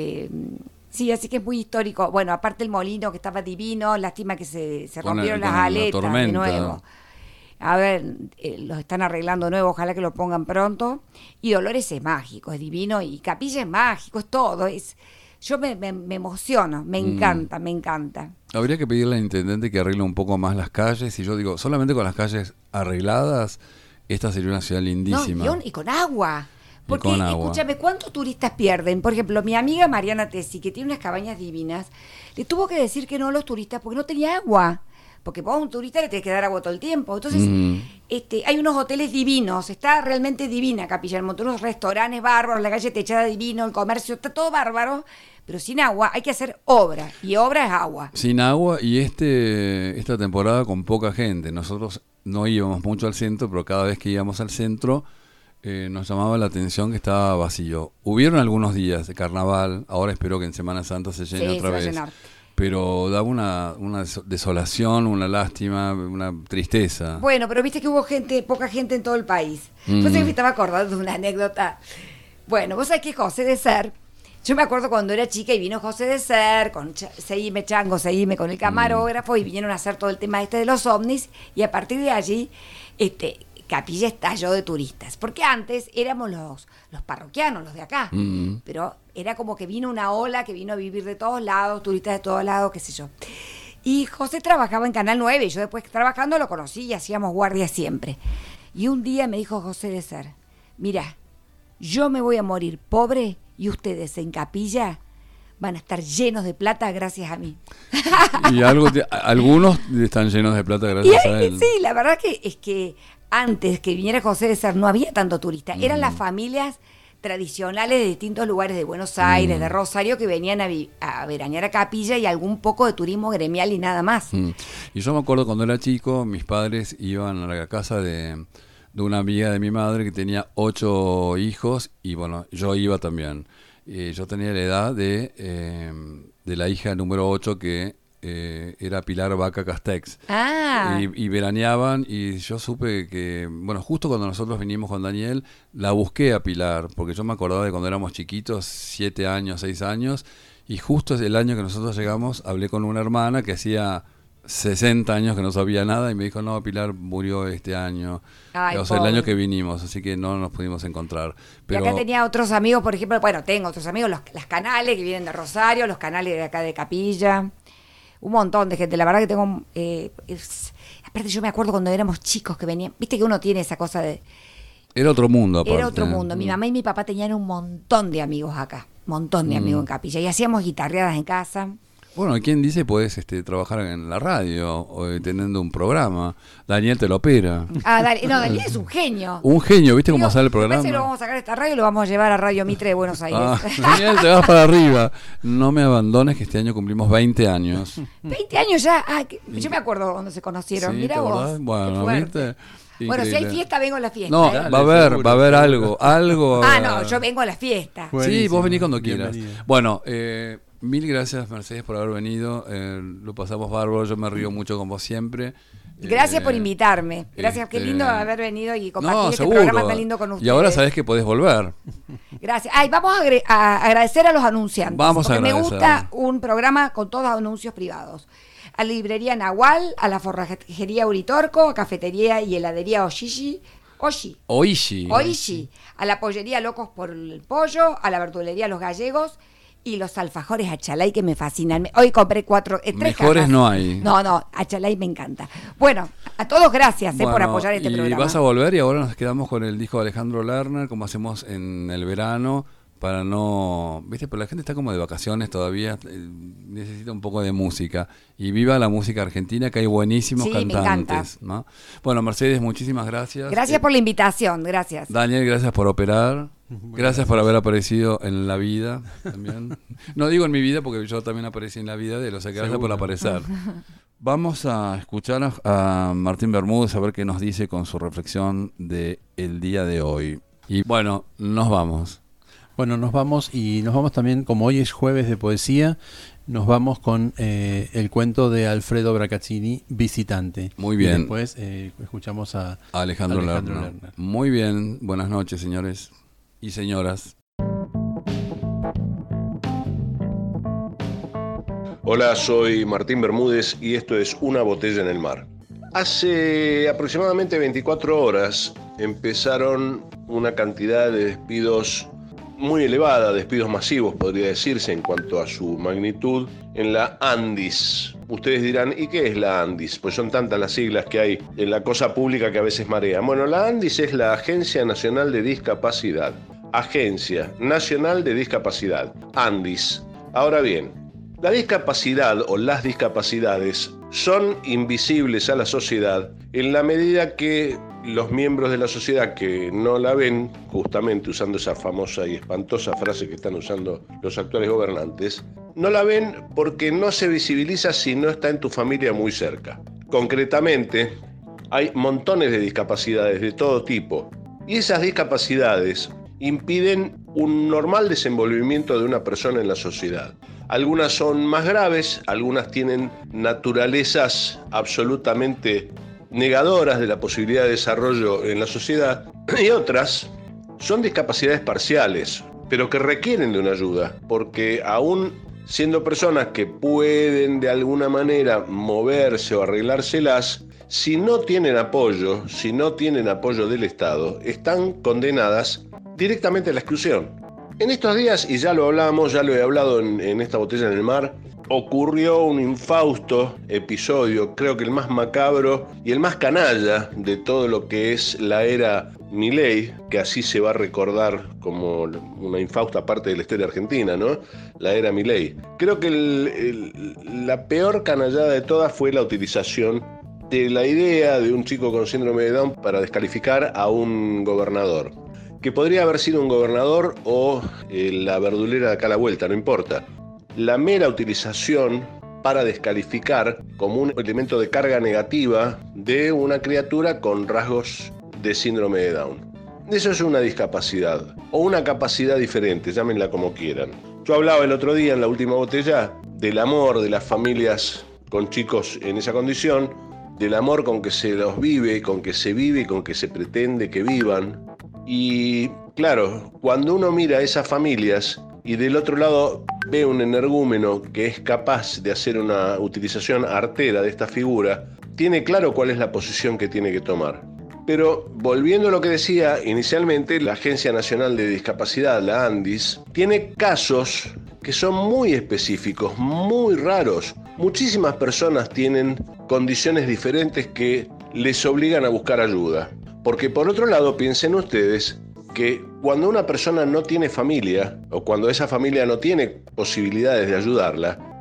sí, así que es muy histórico. Bueno, aparte el molino que estaba divino, lástima que se rompieron las aletas de nuevo. A ver, los están arreglando de nuevo, ojalá que lo pongan pronto. Y Dolores es mágico, es divino, y Capilla es mágico, es todo, yo me emociono, me encanta, me encanta. Habría que pedirle al intendente que arregle un poco más las calles, y yo digo, solamente con las calles arregladas, esta sería una ciudad lindísima. No, y con agua. Porque, escúchame, ¿cuántos turistas pierden? Por ejemplo, mi amiga Mariana Tessi, que tiene unas cabañas divinas, le tuvo que decir que no a los turistas porque no tenía agua. Porque vos a un turista le tenés que dar agua todo el tiempo. Entonces, hay unos hoteles divinos, está realmente divina Capilla del Monte, unos restaurantes bárbaros, la calle techada divino, el comercio, está todo bárbaro, pero sin agua hay que hacer obra, y obra es agua. Sin agua, y esta temporada con poca gente. Nosotros no íbamos mucho al centro, pero cada vez que íbamos al centro nos llamaba la atención que estaba vacío. Hubieron algunos días de carnaval, ahora espero que en Semana Santa se llene otra vez. Pero daba una desolación, una lástima, una tristeza. Bueno, pero viste que hubo poca gente en todo el país. Pues me estaba acordando de una anécdota. Bueno, vos sabés que José de Ser, yo me acuerdo cuando era chica y vino José de Ser con Seime Chango, Seime con el camarógrafo, y vinieron a hacer todo el tema de los ovnis, y a partir de allí Capilla estalló de turistas, porque antes éramos los parroquianos, los de acá, pero era como que vino una ola que vino a vivir de todos lados, turistas de todos lados, qué sé yo. Y José trabajaba en Canal 9, y yo después trabajando lo conocí y hacíamos guardia siempre. Y un día me dijo José de Ser, mira, yo me voy a morir pobre y ustedes en Capilla van a estar llenos de plata gracias a mí. Y algunos están llenos de plata gracias a él. Sí, la verdad que es que antes que viniera José de Ser no había tanto turista, eran las familias tradicionales de distintos lugares de Buenos Aires, de Rosario, que venían a veranear a Capilla, y algún poco de turismo gremial y nada más. Y yo me acuerdo cuando era chico, mis padres iban a la casa de una amiga de mi madre que tenía 8 hijos, y bueno, yo iba también. Yo tenía la edad de la hija número 8 que era Pilar Vaca Castex. Y veraneaban, y yo supe que, bueno, justo cuando nosotros vinimos con Daniel, la busqué a Pilar, porque yo me acordaba de cuando éramos chiquitos, 7 años, 6 años, y justo el año que nosotros llegamos, hablé con una hermana que hacía 60 años que no sabía nada, y me dijo, no, Pilar murió este año. O sea, el año que vinimos, así que no nos pudimos encontrar. Pero... Y acá tenía otros amigos, por ejemplo, tengo otros amigos, las Canales, que vienen de Rosario, los Canales de acá de Capilla, un montón de gente, la verdad que tengo... aparte yo me acuerdo cuando éramos chicos que venían, viste que uno tiene esa cosa de... Era otro mundo, aparte. Era otro mundo. Mi mamá y mi papá tenían un montón de amigos acá, amigos en Capilla, y hacíamos guitarreadas en casa. Bueno, ¿quién dice puedes trabajar en la radio o teniendo un programa? Daniel te lo opera. Daniel es un genio. Un genio, ¿viste cómo sale el programa? Lo vamos a sacar de esta radio y lo vamos a llevar a Radio Mitre de Buenos Aires. Daniel, te vas para arriba. No me abandones que este año cumplimos 20 años. 20 años ya. Yo me acuerdo cuando se conocieron. Sí, mira vos. Bueno, ¿viste? Bueno, si hay fiesta, vengo a la fiesta. No, va a haber algo. No, yo vengo a la fiesta. Sí, vos venís cuando quieras. Bueno, mil gracias, Mercedes, por haber venido. Lo pasamos bárbaro, yo me río mucho con vos siempre. Gracias por invitarme. Gracias, qué lindo haber venido y compartir este programa tan lindo con ustedes. Y ahora sabés que podés volver. Gracias. Vamos a agradecer a los anunciantes. Porque me gusta un programa con todos anuncios privados. A la librería Nahual, a la forrajería Uritorco, a cafetería y heladería Oishi, a la pollería Locos por el Pollo, a la verdulería Los Gallegos y los alfajores Achalay que me fascinan. Hoy compré 3 Mejores cajas. No hay. No, Achalay me encanta. Bueno, a todos gracias por apoyar este programa. Y vas a volver y ahora nos quedamos con el disco de Alejandro Lerner, como hacemos en el verano. Para no, viste, pero la gente está como de vacaciones todavía, necesita un poco de música. Y viva la música argentina, que hay buenísimos cantantes, ¿no? Bueno, Mercedes, muchísimas gracias. Gracias por la invitación, gracias. Daniel, gracias por operar. Gracias por haber aparecido en la vida también. No digo en mi vida porque yo también aparecí en la vida de él, o sea que gracias por aparecer. Vamos a escuchar a Martín Bermúdez a ver qué nos dice con su reflexión del día de hoy. Y bueno, nos vamos. Bueno, nos vamos también, como hoy es jueves de poesía, nos vamos con el cuento de Alfredo Bracazzini, Visitante. Muy bien. Y después escuchamos a Alejandro Lerner. Muy bien, buenas noches, señores y señoras. Hola, soy Martín Bermúdez y esto es Una botella en el mar. Hace aproximadamente 24 horas empezaron una cantidad de despidos muy elevada, despidos masivos podría decirse en cuanto a su magnitud, en la ANDIS. Ustedes dirán, ¿y qué es la ANDIS? Pues son tantas las siglas que hay en la cosa pública que a veces marean. Bueno, la ANDIS es la Agencia Nacional de Discapacidad. Agencia Nacional de Discapacidad, ANDIS. Ahora bien, la discapacidad o las discapacidades son invisibles a la sociedad en la medida que los miembros de la sociedad que no la ven, justamente usando esa famosa y espantosa frase que están usando los actuales gobernantes, no la ven porque no se visibiliza si no está en tu familia muy cerca. Concretamente, hay montones de discapacidades de todo tipo y esas discapacidades impiden un normal desenvolvimiento de una persona en la sociedad. Algunas son más graves, algunas tienen naturalezas absolutamente negadoras de la posibilidad de desarrollo en la sociedad, y otras son discapacidades parciales, pero que requieren de una ayuda, porque aún siendo personas que pueden de alguna manera moverse o arreglárselas, si no tienen apoyo del Estado, están condenadas directamente a la exclusión. En estos días, y ya lo hablamos, ya lo he hablado en esta botella en el mar, ocurrió un infausto episodio, creo que el más macabro y el más canalla de todo lo que es la era Milei, que así se va a recordar como una infausta parte de la historia argentina, ¿no? La era Milei. Creo que la peor canallada de todas fue la utilización de la idea de un chico con síndrome de Down para descalificar a un gobernador, que podría haber sido un gobernador o la verdulera de acá a la vuelta, no importa. La mera utilización para descalificar como un elemento de carga negativa de una criatura con rasgos de síndrome de Down. Eso es una discapacidad o una capacidad diferente, llámenla como quieran. Yo hablaba el otro día en la última botella del amor de las familias con chicos en esa condición, del amor con que se los vive, con que se vive y con que se pretende que vivan. Y claro, cuando uno mira a esas familias y del otro lado ve un energúmeno que es capaz de hacer una utilización artera de esta figura, tiene claro cuál es la posición que tiene que tomar. Pero volviendo a lo que decía inicialmente, la Agencia Nacional de Discapacidad, la ANDIS, tiene casos que son muy específicos, muy raros. Muchísimas personas tienen condiciones diferentes que les obligan a buscar ayuda. Porque por otro lado, piensen ustedes que cuando una persona no tiene familia, o cuando esa familia no tiene posibilidades de ayudarla,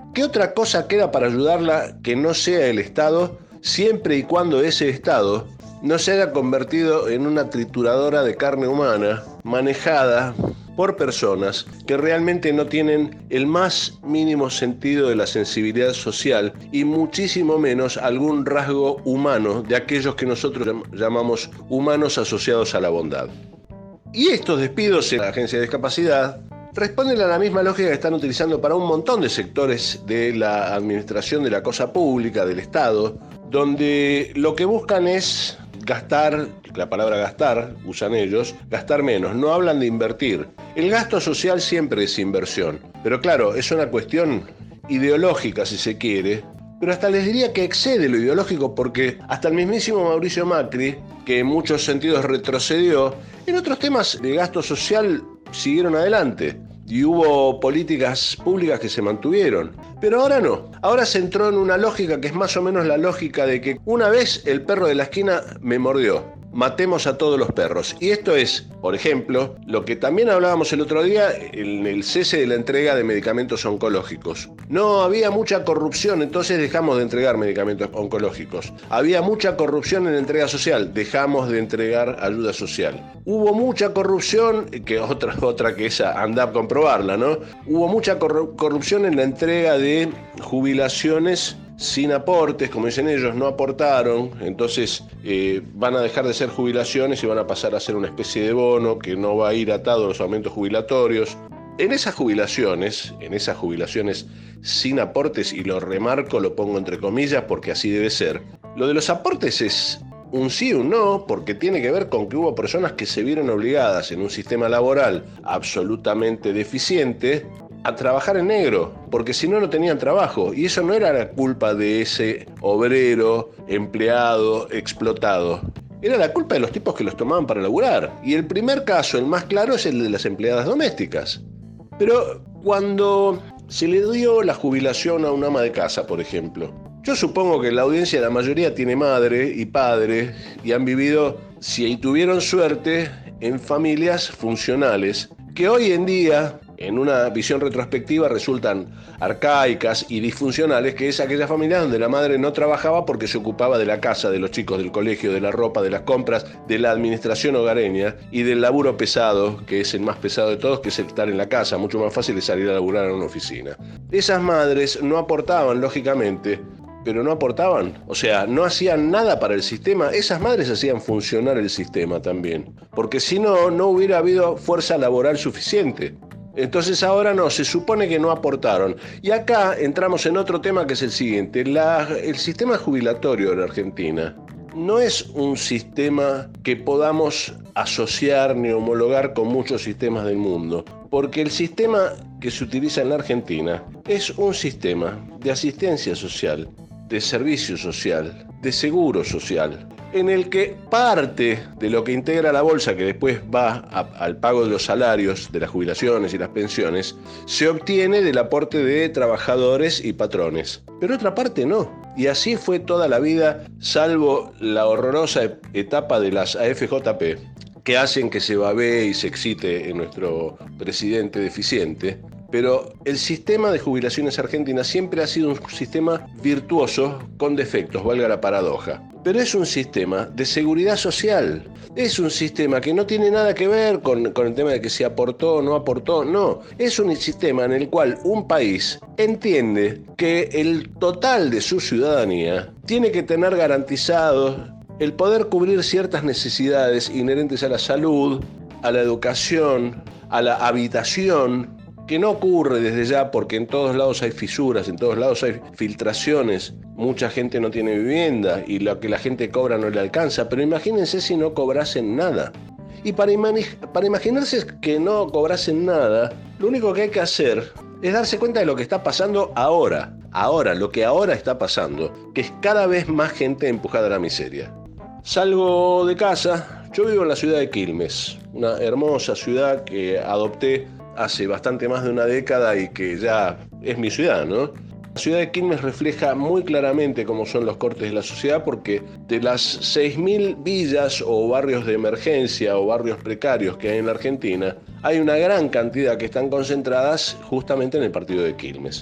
¿Qué otra cosa queda para ayudarla que no sea el Estado, siempre y cuando ese Estado no se haya convertido en una trituradora de carne humana manejada por personas que realmente no tienen el más mínimo sentido de la sensibilidad social y muchísimo menos algún rasgo humano de aquellos que nosotros llamamos humanos asociados a la bondad? Y estos despidos en la agencia de discapacidad responden a la misma lógica que están utilizando para un montón de sectores de la administración de la cosa pública, del Estado, donde lo que buscan es gastar, la palabra gastar, usan ellos, gastar menos, no hablan de invertir. El gasto social siempre es inversión, pero claro, es una cuestión ideológica si se quiere, pero hasta les diría que excede lo ideológico porque hasta el mismísimo Mauricio Macri, que en muchos sentidos retrocedió, en otros temas de gasto social siguieron adelante y hubo políticas públicas que se mantuvieron. Pero ahora no, ahora se entró en una lógica que es más o menos la lógica de que una vez el perro de la esquina me mordió, matemos a todos los perros. Y esto es, por ejemplo, lo que también hablábamos el otro día en el cese de la entrega de medicamentos oncológicos. No había mucha corrupción, entonces dejamos de entregar medicamentos oncológicos. Había mucha corrupción en la entrega social, dejamos de entregar ayuda social. Hubo mucha corrupción, que otra que esa, anda a comprobarla, ¿no? Hubo mucha corrupción en la entrega de jubilaciones sin aportes, como dicen ellos, no aportaron, entonces van a dejar de ser jubilaciones y van a pasar a ser una especie de bono que no va a ir atado a los aumentos jubilatorios. En esas jubilaciones sin aportes, y lo remarco, lo pongo entre comillas porque así debe ser, lo de los aportes es un sí o un no, porque tiene que ver con que hubo personas que se vieron obligadas en un sistema laboral absolutamente deficiente a trabajar en negro, porque si no, no tenían trabajo. Y eso no era la culpa de ese obrero, empleado, explotado. Era la culpa de los tipos que los tomaban para laburar. Y el primer caso, el más claro, es el de las empleadas domésticas. Pero cuando se le dio la jubilación a una ama de casa, por ejemplo, yo supongo que la audiencia, la mayoría tiene madre y padre y han vivido, si tuvieron suerte, en familias funcionales, que hoy en día, en una visión retrospectiva, resultan arcaicas y disfuncionales, que es aquella familia donde la madre no trabajaba porque se ocupaba de la casa, de los chicos, del colegio, de la ropa, de las compras, de la administración hogareña y del laburo pesado, que es el más pesado de todos, que es el estar en la casa. Mucho más fácil es salir a laburar a una oficina. Esas madres no aportaban, lógicamente, pero no aportaban, o sea, no hacían nada para el sistema. Esas madres hacían funcionar el sistema también, porque si no, no hubiera habido fuerza laboral suficiente. Entonces ahora no, se supone que no aportaron. Y acá entramos en otro tema que es el siguiente. El sistema jubilatorio en Argentina no es un sistema que podamos asociar ni homologar con muchos sistemas del mundo, porque el sistema que se utiliza en la Argentina es un sistema de asistencia social, de servicio social, de seguro social, en el que parte de lo que integra la bolsa, que después va al pago de los salarios, de las jubilaciones y las pensiones, se obtiene del aporte de trabajadores y patrones. Pero otra parte no. Y así fue toda la vida, salvo la horrorosa etapa de las AFJP, que hacen que se babee y se excite en nuestro presidente deficiente. Pero el sistema de jubilaciones argentinas siempre ha sido un sistema virtuoso con defectos, valga la paradoja. Pero es un sistema de seguridad social. Es un sistema que no tiene nada que ver con el tema de que se aportó o no aportó. No, es un sistema en el cual un país entiende que el total de su ciudadanía tiene que tener garantizado el poder cubrir ciertas necesidades inherentes a la salud, a la educación, a la habitación, que no ocurre desde ya porque en todos lados hay fisuras, en todos lados hay filtraciones, mucha gente no tiene vivienda y lo que la gente cobra no le alcanza, pero imagínense si no cobrasen nada. Y para imaginarse que no cobrasen nada, lo único que hay que hacer es darse cuenta de lo que está pasando ahora, lo que ahora está pasando, que es cada vez más gente empujada a la miseria. Salgo de casa, yo vivo en la ciudad de Quilmes, una hermosa ciudad que adopté hace bastante más de una década y que ya es mi ciudad, ¿no? La ciudad de Quilmes refleja muy claramente cómo son los cortes de la sociedad, porque de las 6.000 villas o barrios de emergencia o barrios precarios que hay en la Argentina, hay una gran cantidad que están concentradas justamente en el partido de Quilmes.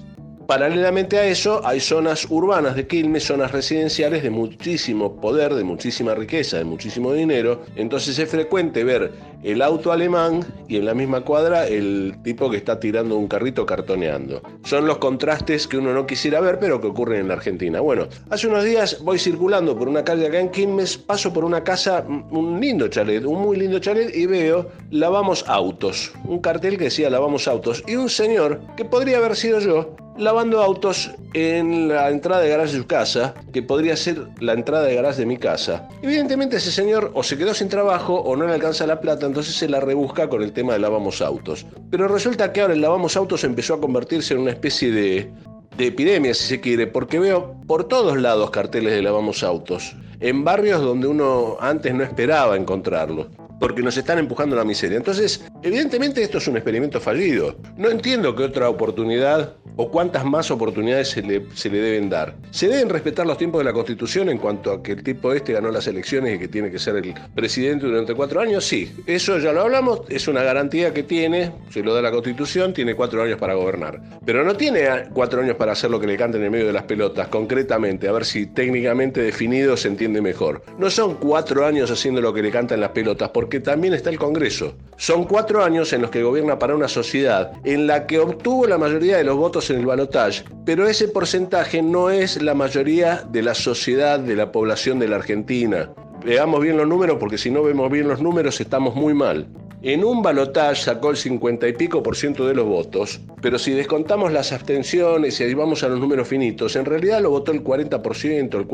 Paralelamente a eso, hay zonas urbanas de Quilmes, zonas residenciales de muchísimo poder, de muchísima riqueza, de muchísimo dinero. Entonces es frecuente ver el auto alemán y en la misma cuadra el tipo que está tirando un carrito cartoneando. Son los contrastes que uno no quisiera ver, pero que ocurren en la Argentina. Bueno, hace unos días voy circulando por una calle acá en Quilmes, paso por una casa, un lindo chalet, un muy lindo chalet, y veo lavamos autos. Un cartel que decía lavamos autos. Y un señor, que podría haber sido yo, lavando autos en la entrada de garaje de su casa, que podría ser la entrada de garaje de mi casa. Evidentemente ese señor o se quedó sin trabajo o no le alcanza la plata, entonces se la rebusca con el tema de lavamos autos. Pero resulta que ahora el lavamos autos empezó a convertirse en una especie de epidemia, si se quiere, porque veo por todos lados carteles de lavamos autos, en barrios donde uno antes no esperaba encontrarlo, porque nos están empujando a la miseria. Entonces, evidentemente esto es un experimento fallido. No entiendo qué otra oportunidad o cuántas más oportunidades se le deben dar. Se deben respetar los tiempos de la Constitución en cuanto a que el tipo ganó las elecciones y que tiene que ser el presidente durante 4 años. Sí, eso ya lo hablamos, es una garantía que tiene, se lo da la Constitución, tiene 4 años para gobernar. Pero no tiene 4 años para hacer lo que le canten en el medio de las pelotas, concretamente, a ver si técnicamente definido se entiende mejor. No son 4 años haciendo lo que le cantan las pelotas, porque también está el Congreso. Son 4 años en los que gobierna para una sociedad en la que obtuvo la mayoría de los votos en el balotaje, pero ese porcentaje no es la mayoría de la sociedad, de la población de la Argentina. Veamos bien los números, porque si no vemos bien los números estamos muy mal. En un balotaje sacó el 50 y pico % de los votos, pero si descontamos las abstenciones y ahí vamos a los números finitos, en realidad lo votó el 40%, el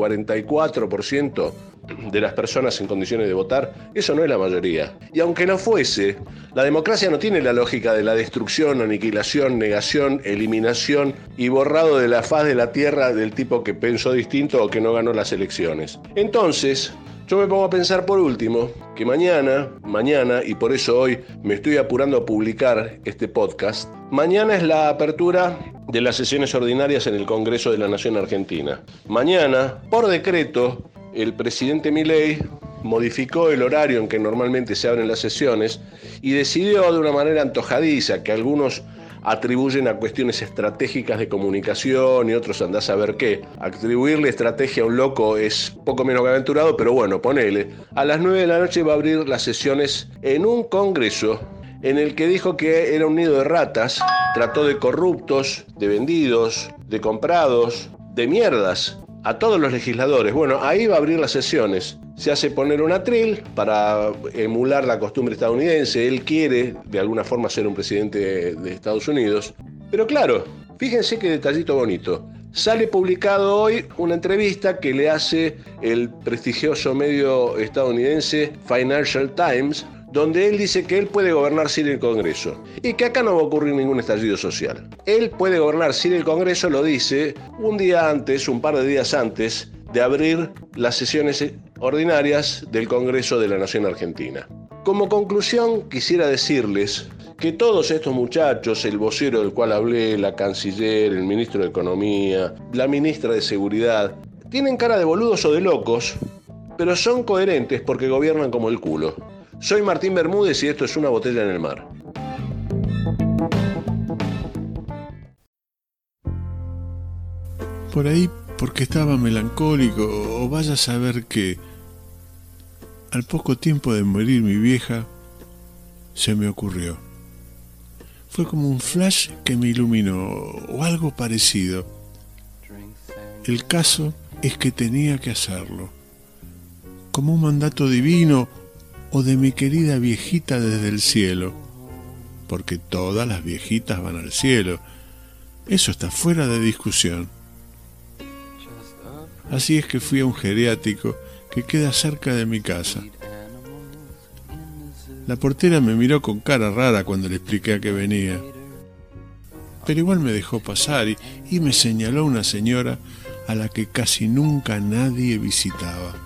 44% de las personas en condiciones de votar. Eso no es la mayoría. Y aunque no fuese, la democracia no tiene la lógica de la destrucción, aniquilación, negación, eliminación y borrado de la faz de la tierra del tipo que pensó distinto o que no ganó las elecciones. Entonces, yo me pongo a pensar por último que mañana, y por eso hoy me estoy apurando a publicar este podcast, mañana es la apertura de las sesiones ordinarias en el Congreso de la Nación Argentina. Mañana, por decreto, el presidente Milei modificó el horario en que normalmente se abren las sesiones y decidió de una manera antojadiza, que algunos atribuyen a cuestiones estratégicas de comunicación y otros andás a ver qué. Atribuirle estrategia a un loco es poco menos que aventurado, pero bueno, ponele. A las 9 de la noche va a abrir las sesiones en un congreso en el que dijo que era un nido de ratas, trató de corruptos, de vendidos, de comprados, de mierdas a todos los legisladores. Bueno, ahí va a abrir las sesiones. Se hace poner un atril para emular la costumbre estadounidense. Él quiere, de alguna forma, ser un presidente de Estados Unidos. Pero claro, fíjense qué detallito bonito. Sale publicado hoy una entrevista que le hace el prestigioso medio estadounidense Financial Times, donde él dice que él puede gobernar sin el Congreso y que acá no va a ocurrir ningún estallido social. Él puede gobernar sin el Congreso, lo dice un par de días antes de abrir las sesiones ordinarias del Congreso de la Nación Argentina. Como conclusión, quisiera decirles que todos estos muchachos, el vocero del cual hablé, la canciller, el ministro de Economía, la ministra de Seguridad, tienen cara de boludos o de locos, pero son coherentes porque gobiernan como el culo. Soy Martín Bermúdez y esto es Una Botella en el Mar. Por ahí, porque estaba melancólico, o vaya a saber que al poco tiempo de morir mi vieja, se me ocurrió. Fue como un flash que me iluminó, o algo parecido. El caso es que tenía que hacerlo, como un mandato divino o de mi querida viejita desde el cielo, porque todas las viejitas van al cielo, eso está fuera de discusión. Así es que fui a un geriátrico que queda cerca de mi casa. La portera me miró con cara rara cuando le expliqué a qué venía, pero igual me dejó pasar y me señaló una señora a la que casi nunca nadie visitaba.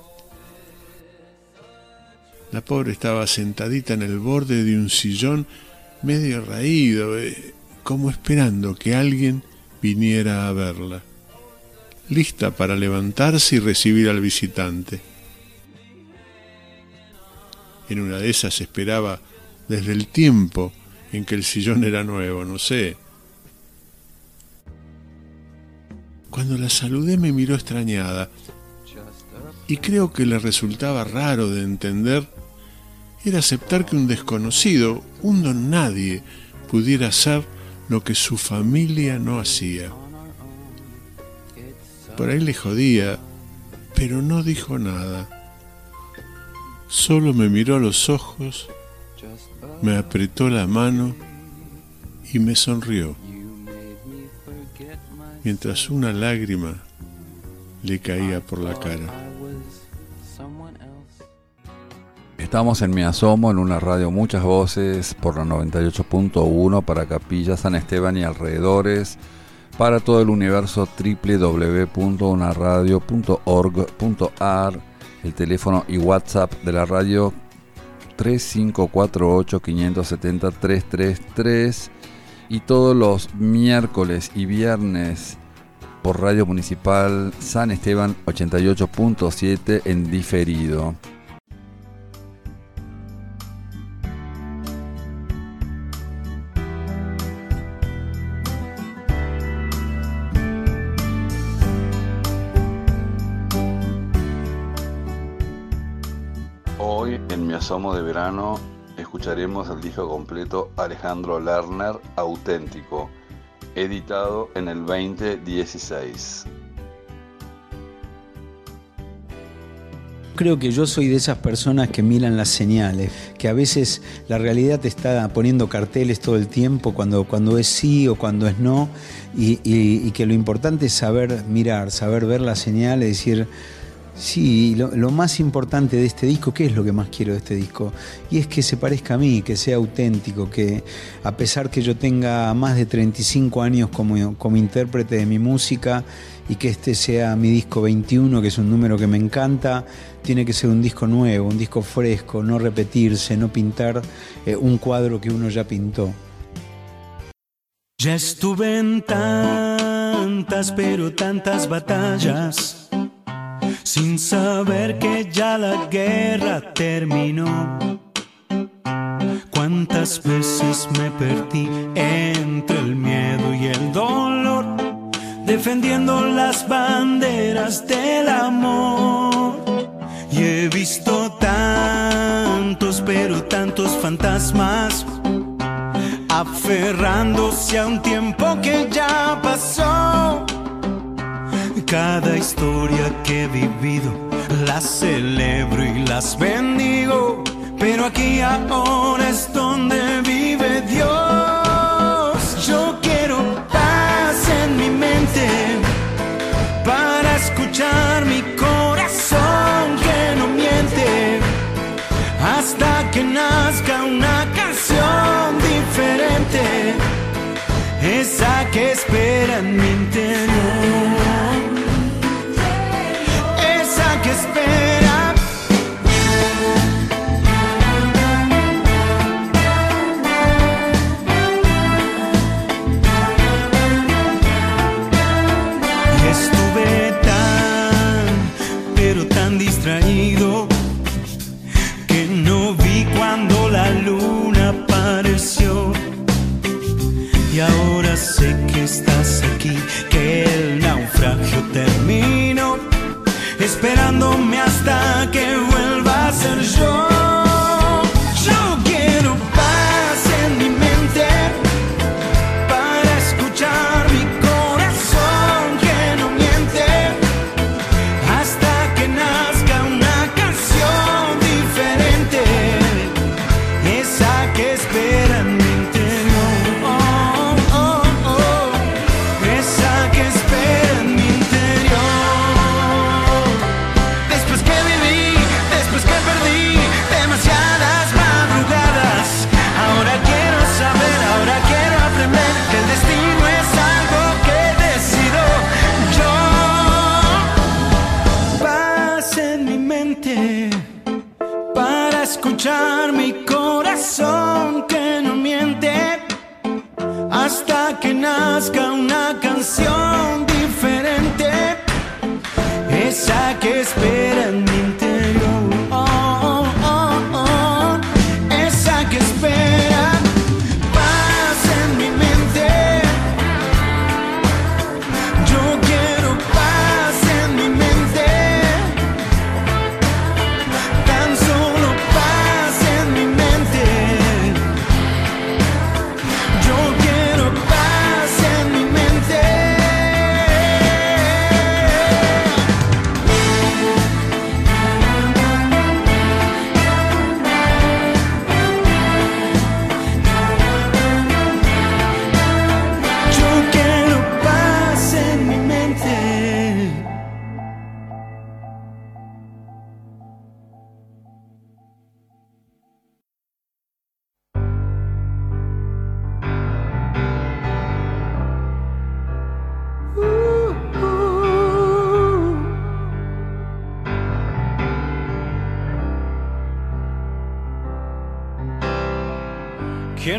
La pobre estaba sentadita en el borde de un sillón medio raído, como esperando que alguien viniera a verla, lista para levantarse y recibir al visitante. En una de esas esperaba desde el tiempo en que el sillón era nuevo, no sé. Cuando la saludé me miró extrañada, y creo que le resultaba raro de entender era aceptar que un desconocido, un don nadie, pudiera hacer lo que su familia no hacía. Por ahí le jodía, pero no dijo nada. Solo me miró a los ojos, me apretó la mano y me sonrió, mientras una lágrima le caía por la cara. Estamos en Me Asomo, en una radio Muchas Voces, por la 98.1 para Capilla San Esteban y alrededores, para todo el universo www.unaradio.org.ar, el teléfono y WhatsApp de la radio 3548-570-333, y todos los miércoles y viernes por Radio Municipal San Esteban 88.7 en diferido. Hoy en Mi Asomo de Verano escucharemos el disco completo Alejandro Lerner, Auténtico, editado en el 2016. Creo que yo soy de esas personas que miran las señales, que a veces la realidad te está poniendo carteles todo el tiempo cuando es sí o cuando es no, y que lo importante es saber mirar, saber ver las señales y decir... Sí, lo más importante de este disco, ¿qué es lo que más quiero de este disco? Y es que se parezca a mí, que sea auténtico, que a pesar que yo tenga más de 35 años como intérprete de mi música y que este sea mi disco 21, que es un número que me encanta, tiene que ser un disco nuevo, un disco fresco, no repetirse, no pintar un cuadro que uno ya pintó. Ya estuve en tantas, pero tantas batallas, sin saber que ya la guerra terminó. Cuántas veces me perdí entre el miedo y el dolor, defendiendo las banderas del amor. Y he visto tantos, pero tantos fantasmas, aferrándose a un tiempo que ya pasó. Cada historia que he vivido las celebro y las bendigo, pero aquí ahora es donde vive Dios. Yo quiero paz en mi mente para escuchar mi corazón que no miente, hasta que nazca una canción diferente, esa que espera en mi interior. Que espera. Y estuve pero tan distraído, que no vi cuando la luna apareció. Y ahora sé que estás aquí, que el naufragio terminó, esperándome hasta que vuelva a ser yo. Yo quiero paz en mi mente para escuchar mi corazón que no miente, hasta que nazca una canción diferente, esa que espera en mi interior. Oh, oh, oh, esa que espera en mi interior. Escuchar mi corazón que no miente, hasta que nazca una canción diferente, esa que espera en mi interior. Oh, oh, oh, esa que espera paz en mi mente. Yo quiero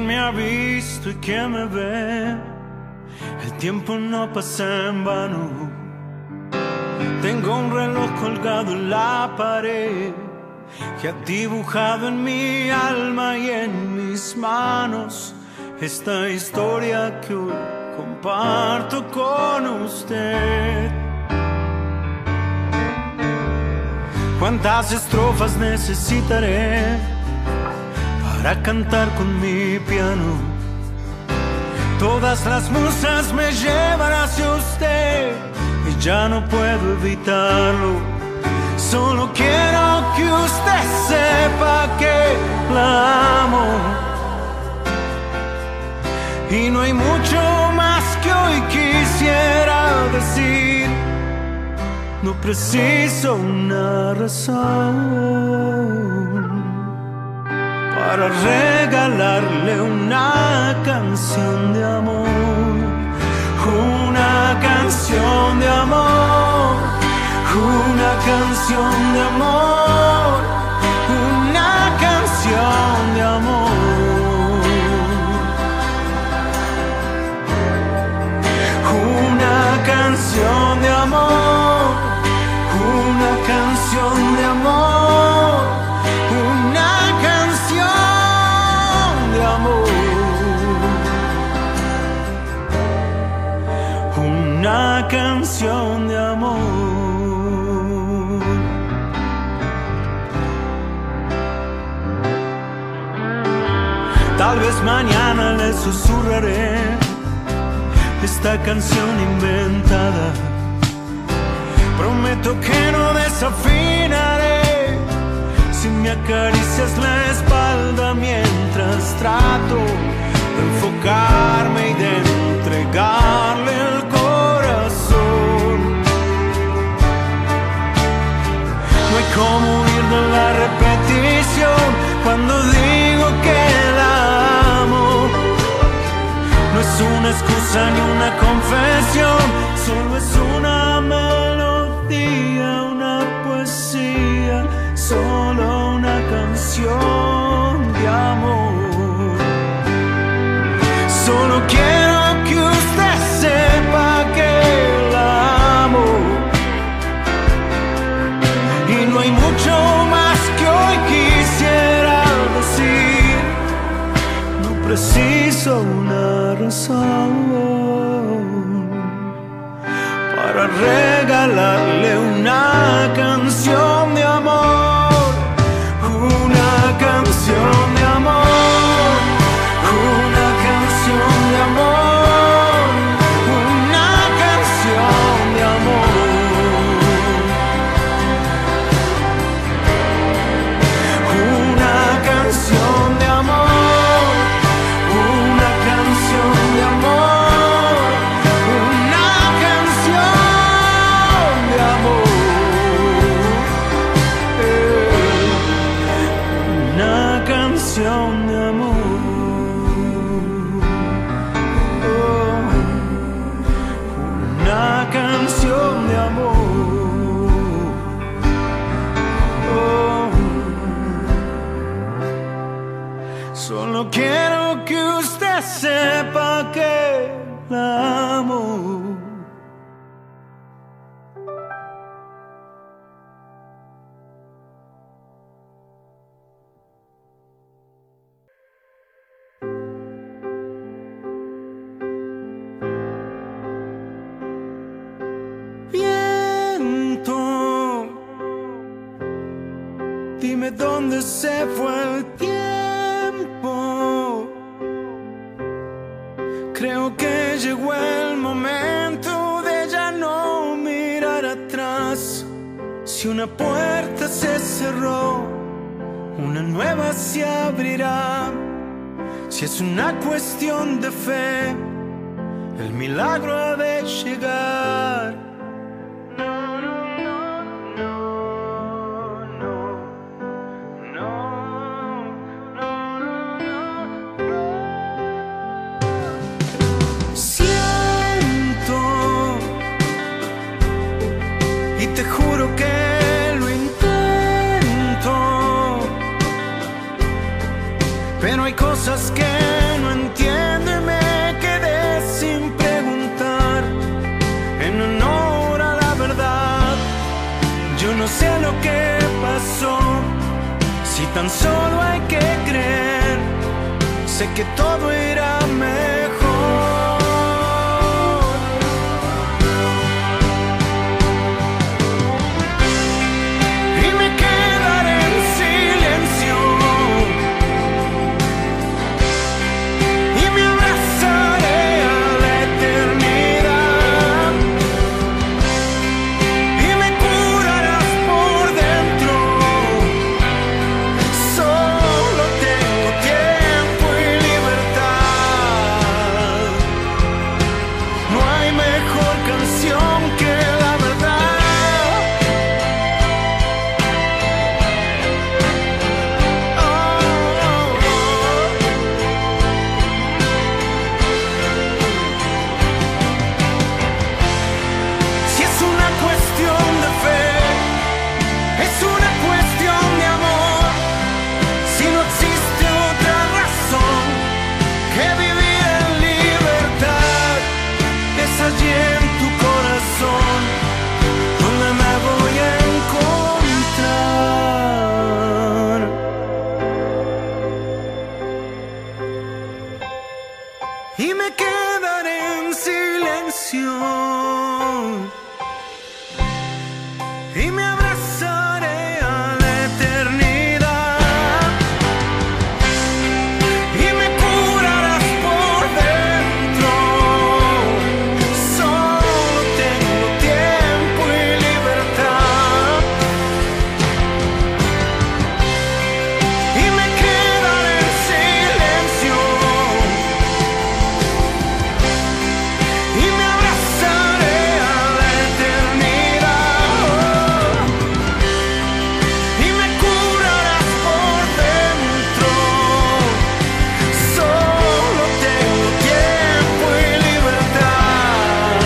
¿Quién me ha visto y quién me ve? El tiempo no pasa en vano. Tengo un reloj colgado en la pared que ha dibujado en mi alma y en mis manos esta historia que hoy comparto con usted. ¿Cuántas estrofas necesitaré para cantar con mi piano? Todas las musas me llevan hacia usted y ya no puedo evitarlo. Solo quiero que usted sepa que la amo. Y no hay mucho más que hoy quisiera decir. No preciso una razón para regalarle una canción de amor. Una canción de amor. Una canción de amor. Una canción de amor. Una canción de amor. Una canción de amor. Una canción de amor. Una canción de amor. Tal vez mañana le susurraré esta canción inventada. Prometo que no desafinaré si me acaricias la espalda mientras trato de enfocarme y de entregarle el corazón. No hay como huir de la repetición cuando digo que la amo. No es una excusa ni una confesión, solo es una melodía, una poesía, solo una canción de amor. Solo quiero que usted sepa que la amo. Y no hay mucho más que hoy quisiera decir. No preciso una razón para regalarle una canción de amor. Una canción de amor. Una canción de amor. Una canción de amor. Una canción de amor. Una canción de amor. Una canción de amor. Una canción de amor. Una canción de amor. Solo quiero que usted sepa que la amo. Viento, dime dónde se fue el tiempo. Creo que llegó el momento de ya no mirar atrás. Si una puerta se cerró, una nueva se abrirá. Si es una cuestión de fe, el milagro ha de llegar. Siento y te juro que lo intento, pero hay cosas que tan solo hay que creer. Sé que todo irá mejor. Y me quedaré en silencio y me abrazaré a la eternidad y me curarás por dentro. Solo tengo tiempo y libertad. No hay mejor canción que la verdad. Si es una cuestión de fe, es una cuestión de amor. Si no existe otra razón que vivir en libertad, es allí en tu corazón donde me voy a encontrar. Y me quedaré en silencio y me abrazaré a la eternidad y me curarás por dentro. Solo tengo tiempo y libertad y me quedaré en silencio y me abrazaré a la eternidad y me curarás por dentro. Solo tengo tiempo y libertad.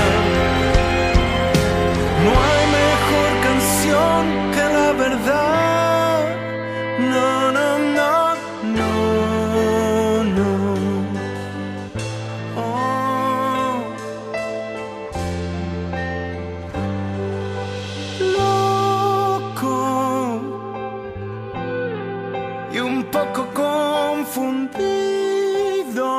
No hay mejor canción que la verdad. No, no, no, no, no. Oh. Loco y un poco confundido,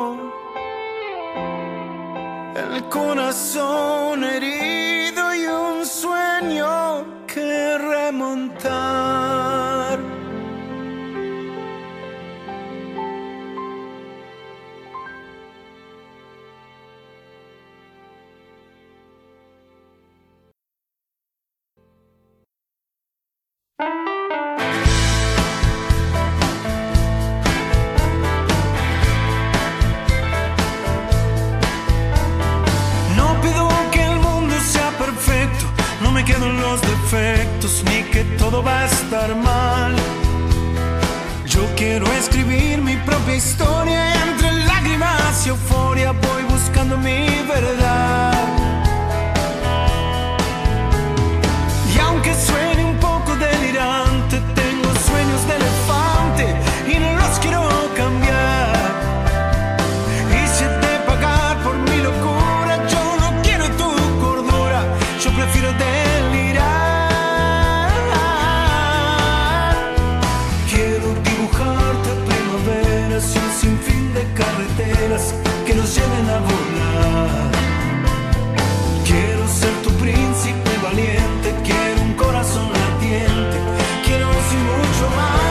el corazón herido y un sueño que remontar. No pido que el mundo sea perfecto, no me quedo en los defectos, ni que todo va a estar mal. Yo quiero escribir mi propia historia, entre lágrimas y euforia voy buscando mi verdad. Y aunque suene un poco delirante, tengo sueños de elefante y no los quiero cambiar. Y si he de pagar por mi locura, yo no quiero tu cordura, yo prefiero delirar. Quiero dibujarte primaveras y un sinfín de carreteras que nos lleven a volar. Quiero ser tu príncipe valiente, quiero un corazón latiente, quiero sin mucho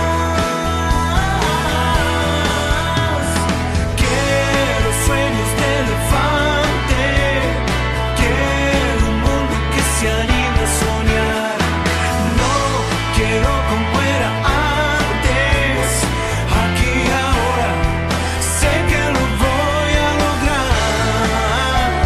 más. Quiero sueños de elefante, quiero un mundo que se anime a soñar. No quiero como era antes, aquí y ahora, sé que lo voy a lograr.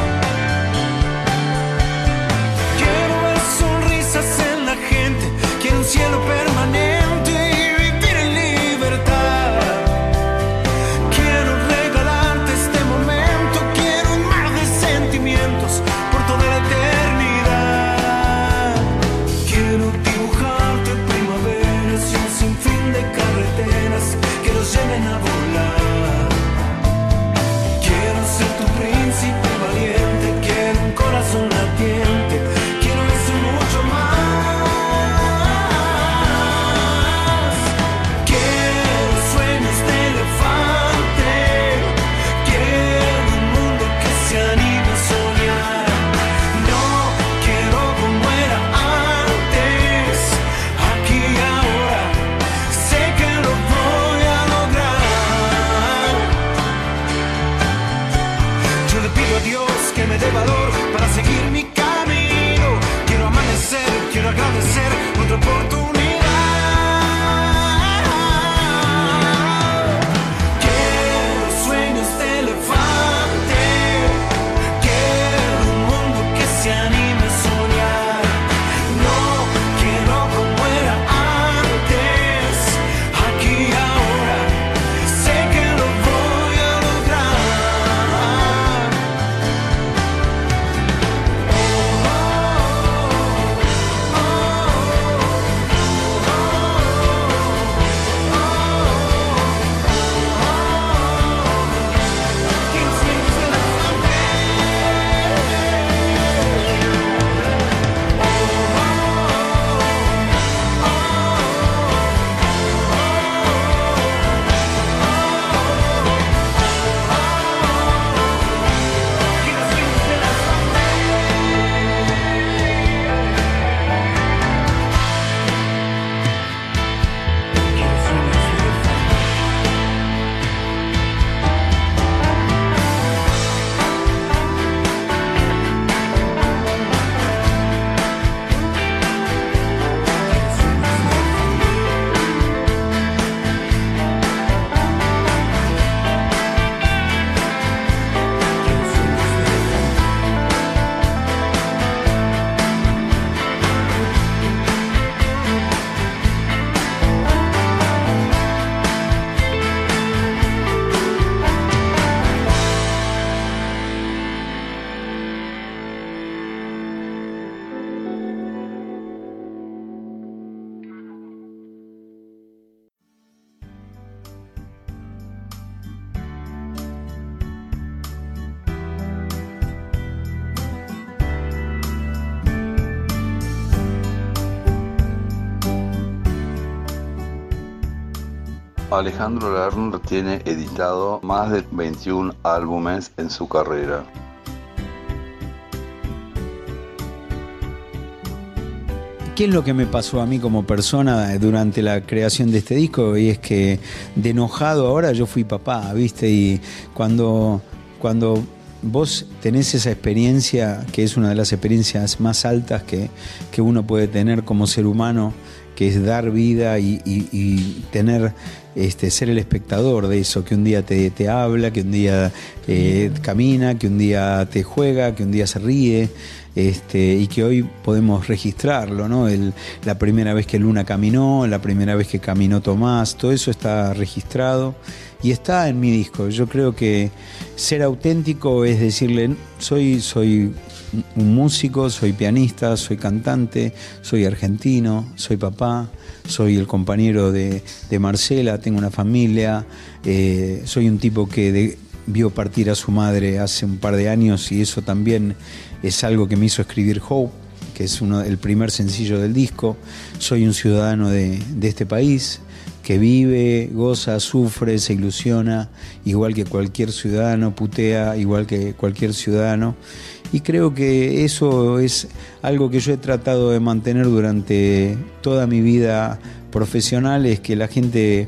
que me dé valor para seguir mi camino. Quiero amanecer, quiero agradecer otra oportunidad. Quiero sueños de elefante, quiero un mundo que se anime a soñar. No quiero como era antes, aquí y ahora, sé que lo voy a lograr. Alejandro Lerner tiene editado más de 21 álbumes en su carrera. ¿Qué es lo que me pasó a mí como persona durante la creación de este disco? Y es que de enojado ahora yo fui papá, ¿viste? Y cuando vos tenés esa experiencia, que es una de las experiencias más altas que uno puede tener como ser humano, que es dar vida y tener, ser el espectador de eso, que un día te habla, que un día camina, que un día te juega, que un día se ríe, y que hoy podemos registrarlo, ¿no? La primera vez que Luna caminó, la primera vez que caminó Tomás, todo eso está registrado y está en mi disco. Yo creo que ser auténtico es decirle, soy un músico, soy pianista, soy cantante, soy argentino, soy papá, soy el compañero de Marcela, tengo una familia, soy un tipo que vio partir a su madre hace un par de años y eso también es algo que me hizo escribir Hope, que es el primer sencillo del disco. Soy un ciudadano de este país que vive, goza, sufre, se ilusiona, igual que cualquier ciudadano, putea igual que cualquier ciudadano. Y creo que eso es algo que yo he tratado de mantener durante toda mi vida profesional, es que la gente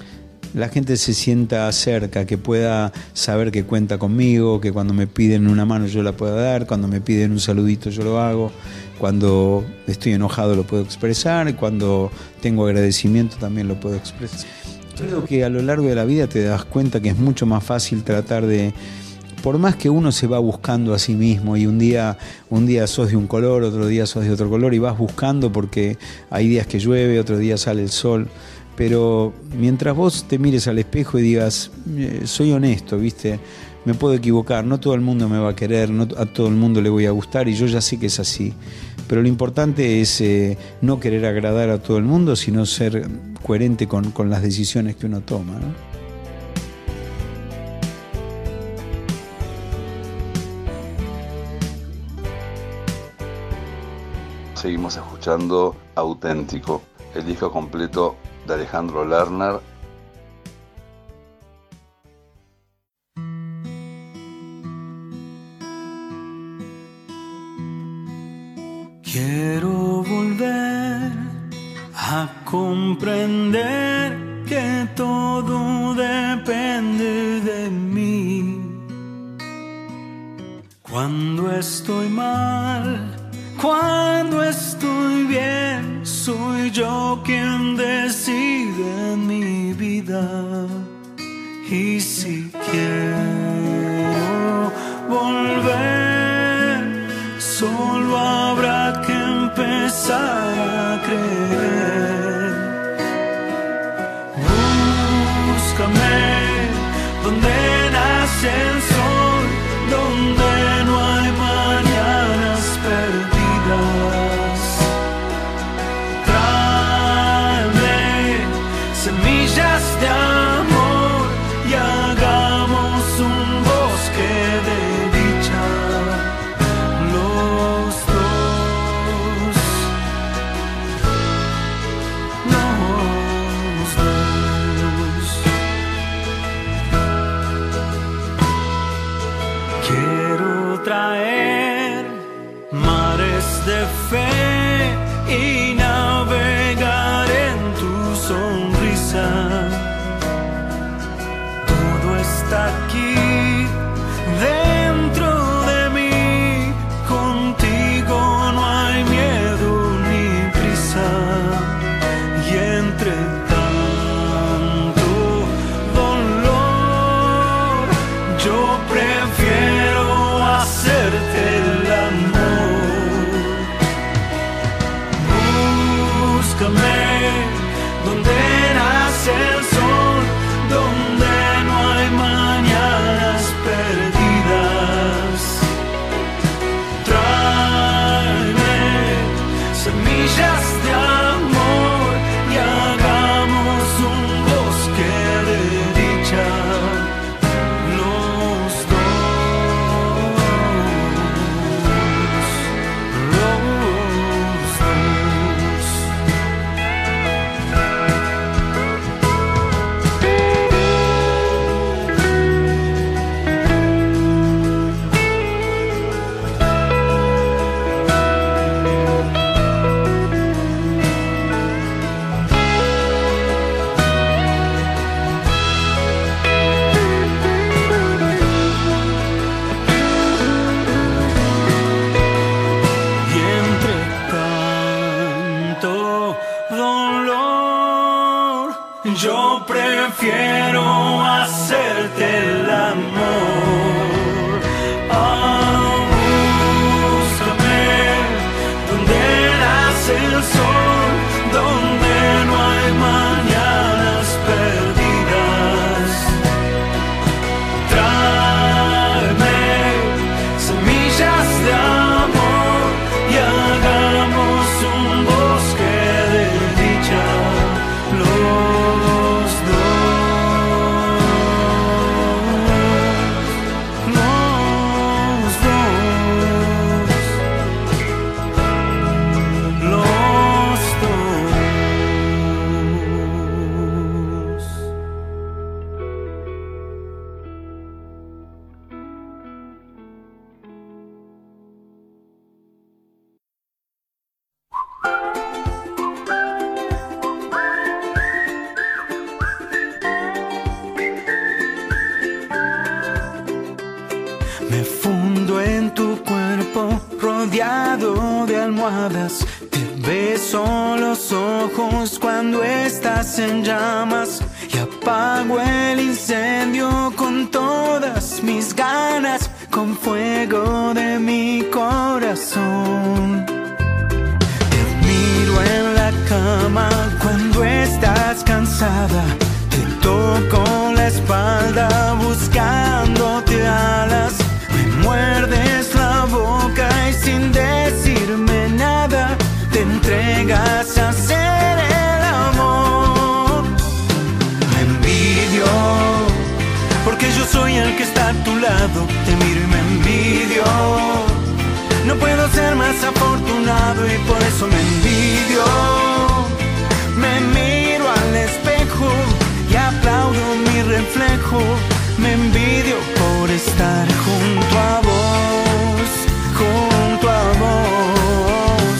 se sienta cerca, que pueda saber que cuenta conmigo, que cuando me piden una mano yo la pueda dar, cuando me piden un saludito yo lo hago, cuando estoy enojado lo puedo expresar, cuando tengo agradecimiento también lo puedo expresar. Creo que a lo largo de la vida te das cuenta que es mucho más fácil tratar de, por más que uno se va buscando a sí mismo y un día sos de un color, otro día sos de otro color y vas buscando porque hay días que llueve, otro día sale el sol, pero mientras vos te mires al espejo y digas, soy honesto, ¿viste? Me puedo equivocar, no todo el mundo me va a querer, no a todo el mundo le voy a gustar y yo ya sé que es así. Pero lo importante es no querer agradar a todo el mundo, sino ser coherente con las decisiones que uno toma, ¿no? Seguimos escuchando Auténtico, el disco completo de Alejandro Lerner. Quiero volver a comprender que todo depende de mí. Cuando estoy mal, cuando estoy bien, soy yo quien decide en mi vida. Y si quiero volver, solo habrá que empezar a creer. Búscame donde nace el sol, donde no hay mañanas perdidas. Tráeme semillas de amor y hagamos un bosque de dicha, los dos, los dos. Quiero traer mares de fe y navegar en tu sonrisa. Todo está aquí dentro de mí, contigo no hay miedo ni prisa. Y entre tanto dolor, yo prefiero hacerte el amor. Búscame donde nace el sol, donde no hay mañanas perdidas. Tráeme semillas de amor y hagamos un bosque de dicha, los dos, los dos. Y entre tanto dolor, yo prefiero hacerte el amor. Búscame donde nace el sol, donde no hay mañanas perdidas. Tráeme semillas de amor y hagamos un bosque de dicha, los Me fundo en tu cuerpo rodeado de almohadas. Te beso los ojos cuando estás en llamas y apago el incendio con todas mis ganas, con fuego de mi corazón. Te miro en la cama cuando estás cansada. Te toco la espalda buscándote alas. Me muerdes la boca y sin decirme nada te entregas a hacer el amor. Me envidio porque yo soy el que está a tu lado. Te miro y me envidio. No puedo ser más afortunado y por eso me envidio. Me miro al espejo y aplaudo mi reflejo. Me envidio por estar junto a vos, junto a vos.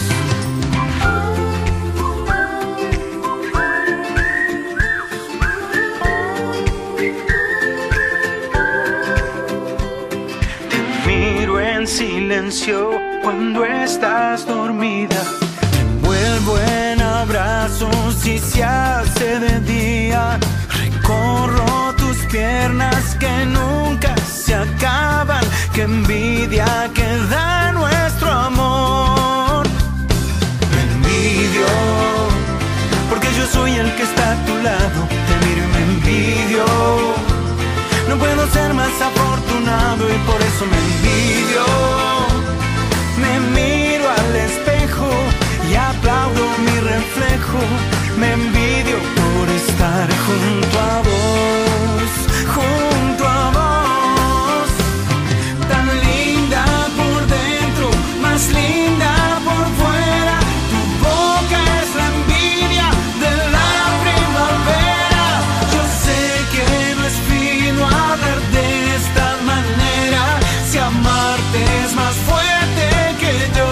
Te miro en silencio cuando estás dormida. Me envuelvo en abrazos y se hace de día. Recorro tus piernas que nunca se acaban. Qué envidia que da nuestro amor. Me envidio porque yo soy el que está a tu lado. Te miro y me envidio. No puedo ser más afortunado y por eso me envidio. Me miro al espejo y aplaudo mi reflejo. Me envidio por estar junto a vos, junto a vos. Tan linda por dentro, más linda por fuera. Tu boca es la envidia de la primavera. Yo sé que no es fino hablar de esta manera. Si amarte es más fuerte que yo.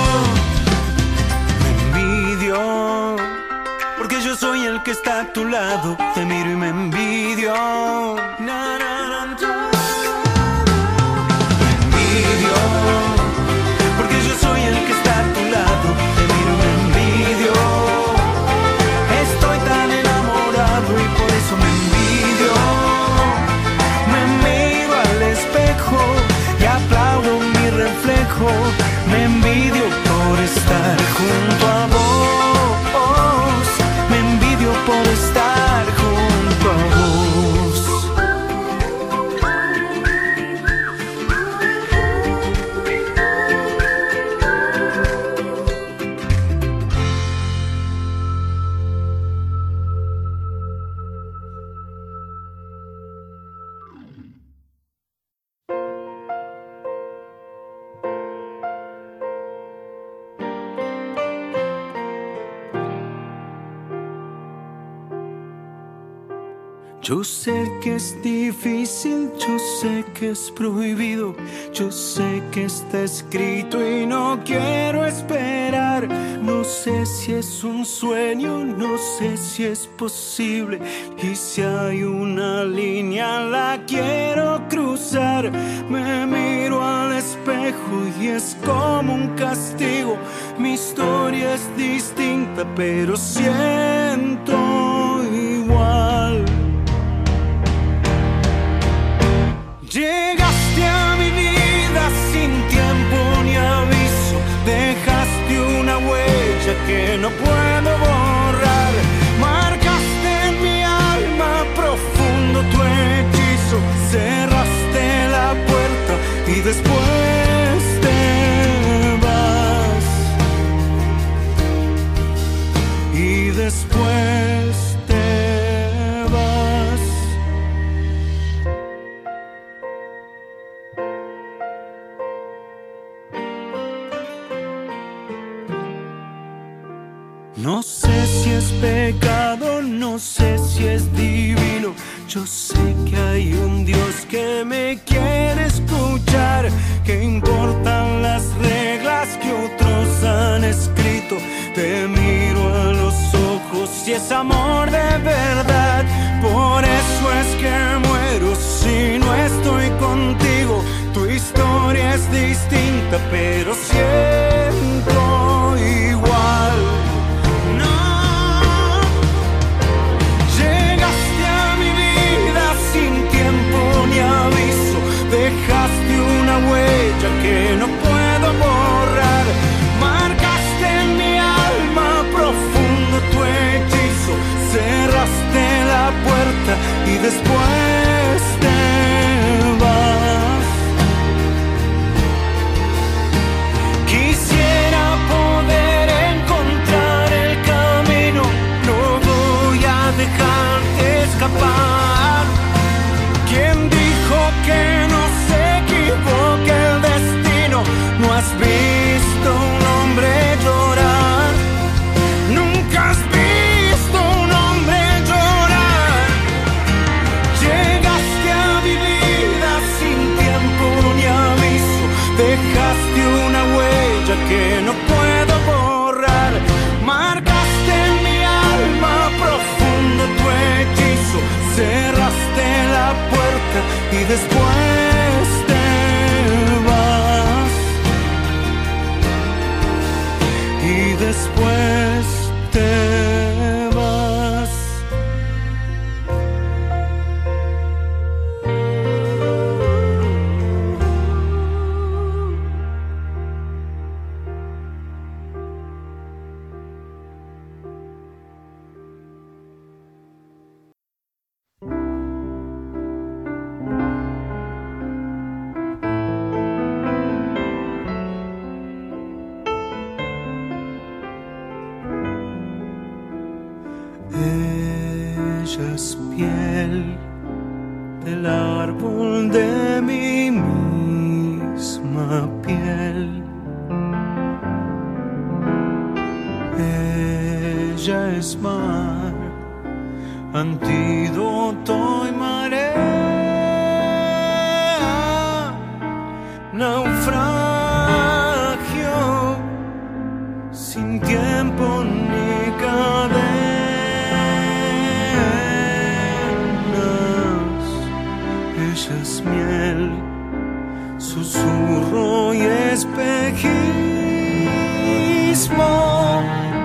Me envidio porque yo soy el que está a tu lado. Te miro y me envidio. Na, na, na, na. Me envidio porque yo soy el que está a tu lado. Te miro y me envidio. Estoy tan enamorado y por eso me envidio. Me miro al espejo y aplaudo mi reflejo. Me envidio por estar junto a vos. Me envidio por estar junto a vos. Yo sé que es difícil, yo sé que es prohibido, yo sé que está escrito y no quiero esperar. No sé si es un sueño, no sé si es posible, y si hay una línea la quiero cruzar. Me miro al espejo y es como un castigo. Mi historia es distinta, pero siento igual. Llegaste a mi vida sin tiempo ni aviso. Dejaste una huella que no puedo borrar. Marcaste en mi alma profundo tu hechizo. Cerraste la puerta y después te vas. Y después te vas. No sé si es pecado, no sé si es divino. Yo sé que hay un Dios que me quiere escuchar. Que importan las reglas que otros han escrito. Te miro a los ojos y es amor de verdad. Por eso es que muero si no estoy contigo. Tu historia es distinta, pero siento igual. Dejaste una huella que no puedo borrar. Marcaste en mi alma profundo tu hechizo. Cerraste la puerta y después te vas. Quisiera poder encontrar el camino. No voy a dejarte escapar. ¿Quién dijo que no se equivoque el destino? ¿No has visto un hombre llorar? ¿Nunca has visto un hombre llorar? Llegaste a mi vida sin tiempo ni aviso. Dejaste una huella que no puedo borrar. Marcaste en mi alma profundo tu hechizo. Cerraste la puerta y después te vas. ella es piel del árbol de mi misma piel. Ella es mar, antídoto y marea, naufragio sin tiempo ni cadenas. Ella es miel, susurro y espejismo,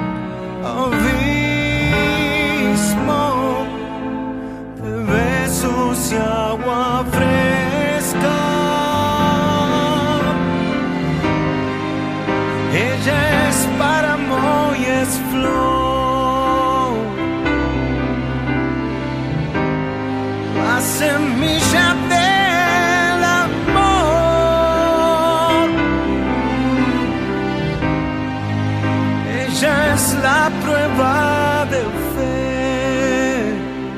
abismo de besos y agua fresca. Ella es páramo y es flor, la semilla del amor. Ella es la prueba de fe,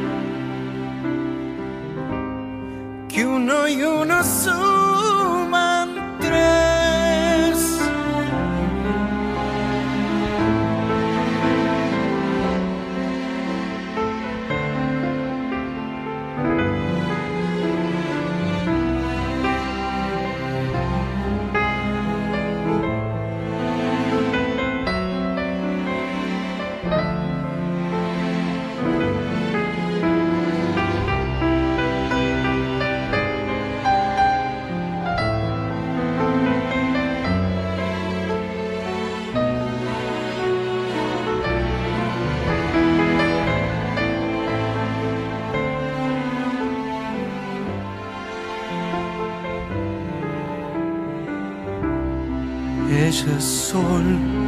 que uno y uno suman 3. Ella es sol,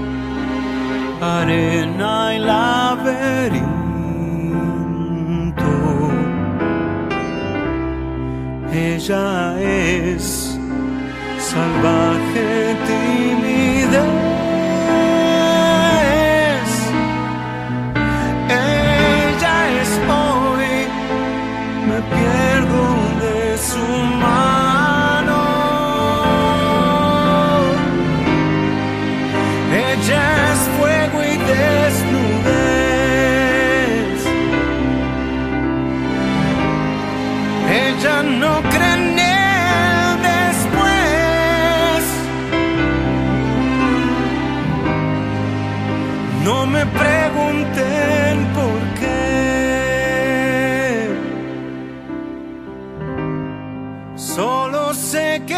arena y laberinto. Ella es salvaje timidez. Ella es hoy, me pierdo de su mano. Ella es fuego y desnudez. Ella no cree en el después. No me pregunten por qué. Solo sé que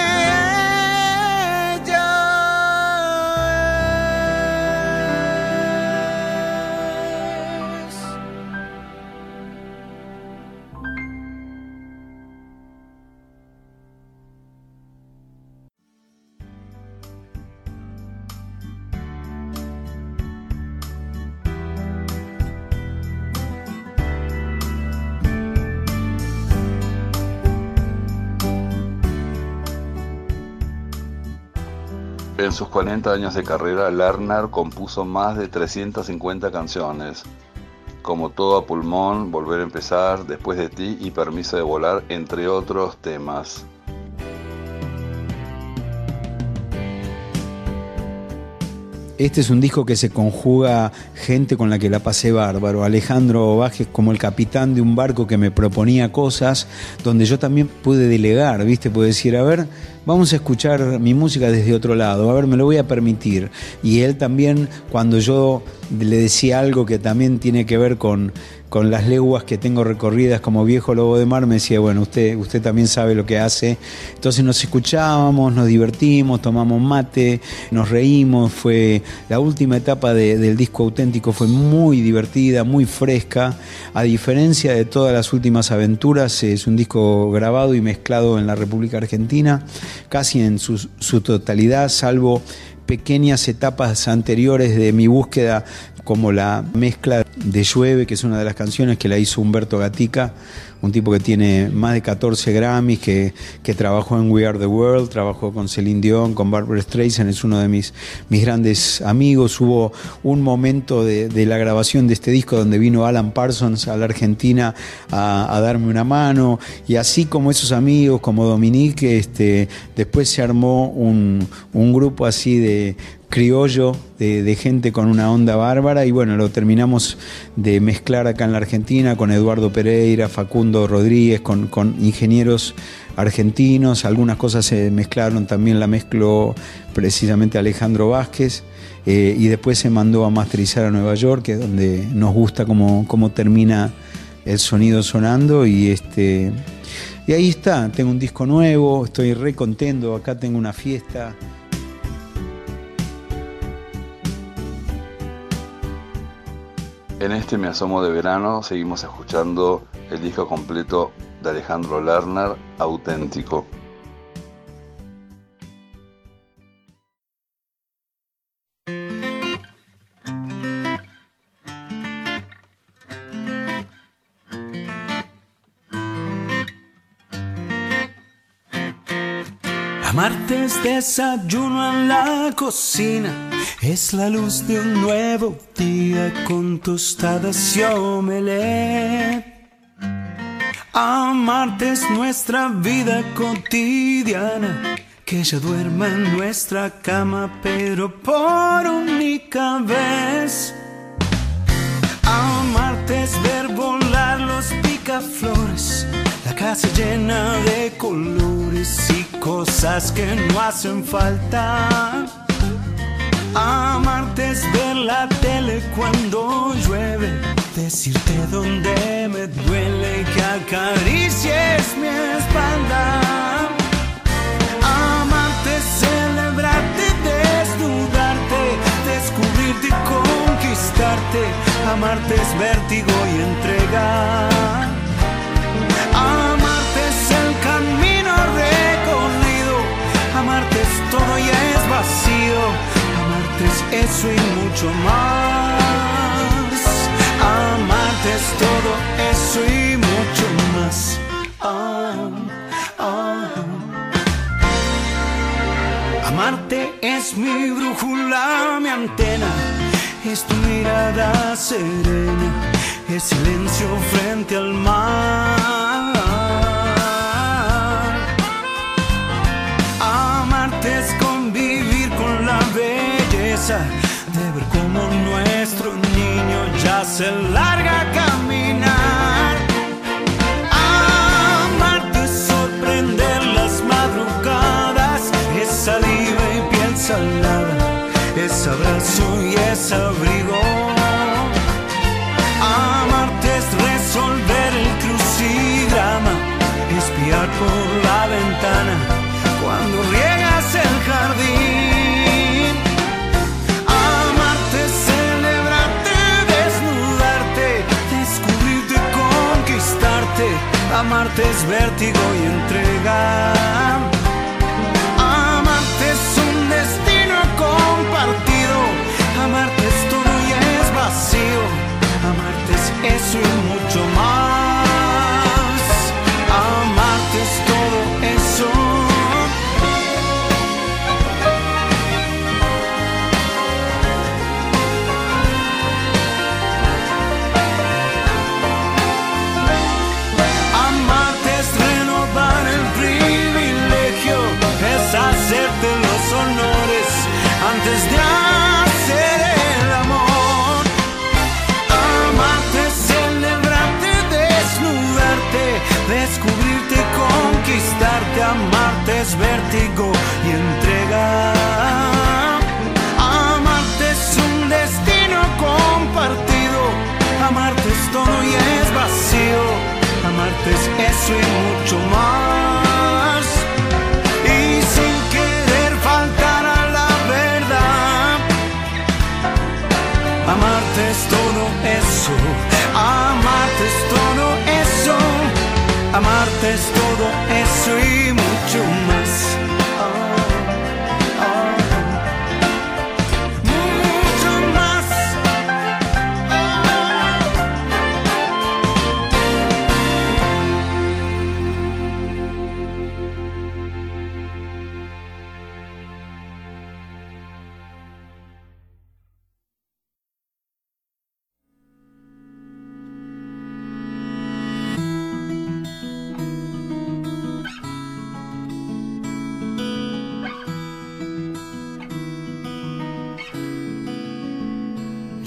En sus 40 años de carrera, Lerner compuso más de 350 canciones, como Todo a pulmón, Volver a empezar, Después de ti y Permiso de volar, entre otros temas. Este es un disco que se conjuga gente con la que la pasé bárbaro. Alejandro Bajes como el capitán de un barco que me proponía cosas, donde yo también pude delegar, ¿viste? Pude decir, a ver, vamos a escuchar mi música desde otro lado, a ver, me lo voy a permitir. Y él también, cuando yo le decía algo que también tiene que ver con las leguas que tengo recorridas como viejo lobo de mar, me decía, bueno, usted también sabe lo que hace. Entonces nos escuchábamos, nos divertimos, tomamos mate, nos reímos. Fue la última etapa del disco auténtico, fue muy divertida, muy fresca. A diferencia de todas las últimas aventuras, es un disco grabado y mezclado en la República Argentina, casi en su totalidad, salvo pequeñas etapas anteriores de mi búsqueda como la mezcla de Llueve, que es una de las canciones que la hizo Humberto Gatica, un tipo que tiene más de 14 Grammys, que trabajó en We Are the World, trabajó con Celine Dion, con Barbra Streisand, es uno de mis grandes amigos. Hubo un momento de la grabación de este disco donde vino Alan Parsons a la Argentina a darme una mano, y así como esos amigos, como Dominique, después se armó un grupo así de criollo, de gente con una onda bárbara, y bueno, lo terminamos de mezclar acá en la Argentina con Eduardo Pereira, Facundo Rodríguez, con ingenieros argentinos. Algunas cosas se mezclaron, también la mezcló precisamente Alejandro Vázquez, y después se mandó a masterizar a Nueva York, que es donde nos gusta cómo termina el sonido sonando, y ahí está. Tengo un disco nuevo, estoy re contento, acá tengo una fiesta. En este Me Asomo de Verano seguimos escuchando el disco completo de Alejandro Lerner, Auténtico. Amarte es desayuno en la cocina, es la luz de un nuevo día con tostadas y omelette. Amarte es nuestra vida cotidiana, que ella duerma en nuestra cama, pero por única vez. Amarte es ver volar los picaflores, la casa llena de colores y cosas que no hacen falta. Amarte es ver la tele cuando llueve, decirte dónde me duele y que acaricies mi espalda. Amarte es celebrarte, desnudarte, descubrirte y conquistarte. Amarte es vértigo y entregar. Amarte es el camino recorrido, amarte es todo y es vacío, amarte es eso y mucho más. Amarte es todo eso y mucho más. Amarte es mi brújula, mi antena, es tu mirada serena, es silencio frente al mar. Amarte es convivir con la belleza de ver cómo nuestro niño ya se larga a caminar. Amarte es sorprender las madrugadas, es saliva y piel salada, es abrazo y es abrigo. Amarte es resolver el crucigrama, espiar por la ventana cuando riegas el jardín. Amarte es celebrarte, desnudarte, descubrirte y conquistarte. Amarte es vértigo y entregar. Amarte es un destino compartido, amarte es todo y es vacío, amarte es eso y mucho más. Amarte es todo eso. Amarte es renovar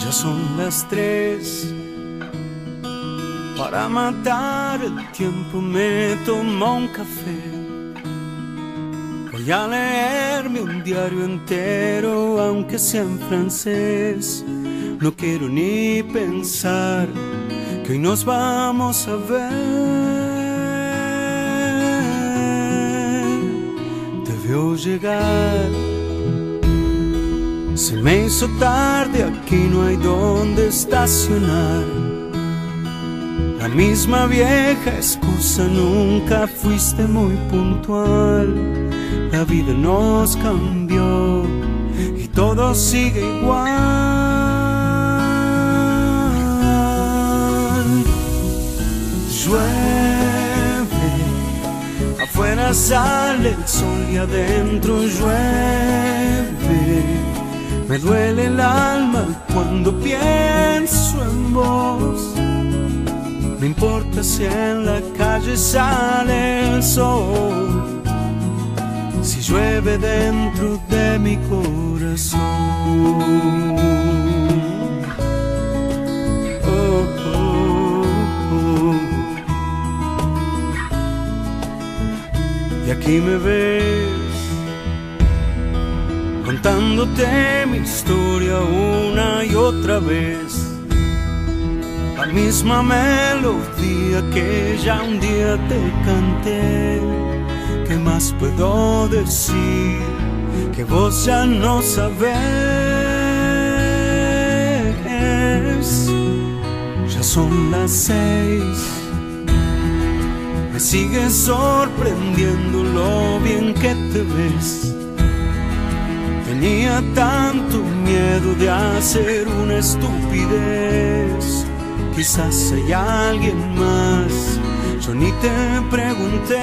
Ya son las 3. Para matar el tiempo me tomo un café. Voy a leerme un diario entero, aunque sea en francés. No quiero ni pensar que hoy nos vamos a ver. Te veo llegar. Se me hizo tarde, aquí no hay donde estacionar. La misma vieja excusa, nunca fuiste muy puntual. La vida nos cambió y todo sigue igual. Llueve, afuera sale el sol y adentro llueve. Me duele el alma cuando pienso en vos. No importa si en la calle sale el sol, si llueve dentro de mi corazón. Oh, oh, oh. Y aquí me ves contándote mi historia una y otra vez. La misma melodía que ya un día te canté. ¿Qué más puedo decir que vos ya no sabés? Ya son las 6. Me sigue sorprendiendo lo bien que te ves. Tenía tanto miedo de hacer una estupidez. Quizás hay alguien más, yo ni te pregunté.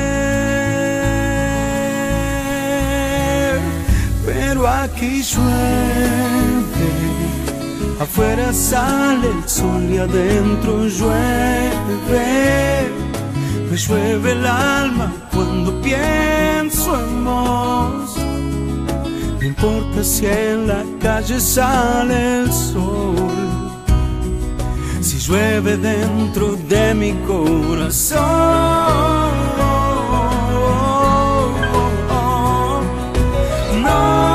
Pero aquí llueve, afuera sale el sol y adentro llueve. Me llueve el alma cuando pienso en vos. No importa si en la calle sale el sol, si llueve dentro de mi corazón. No.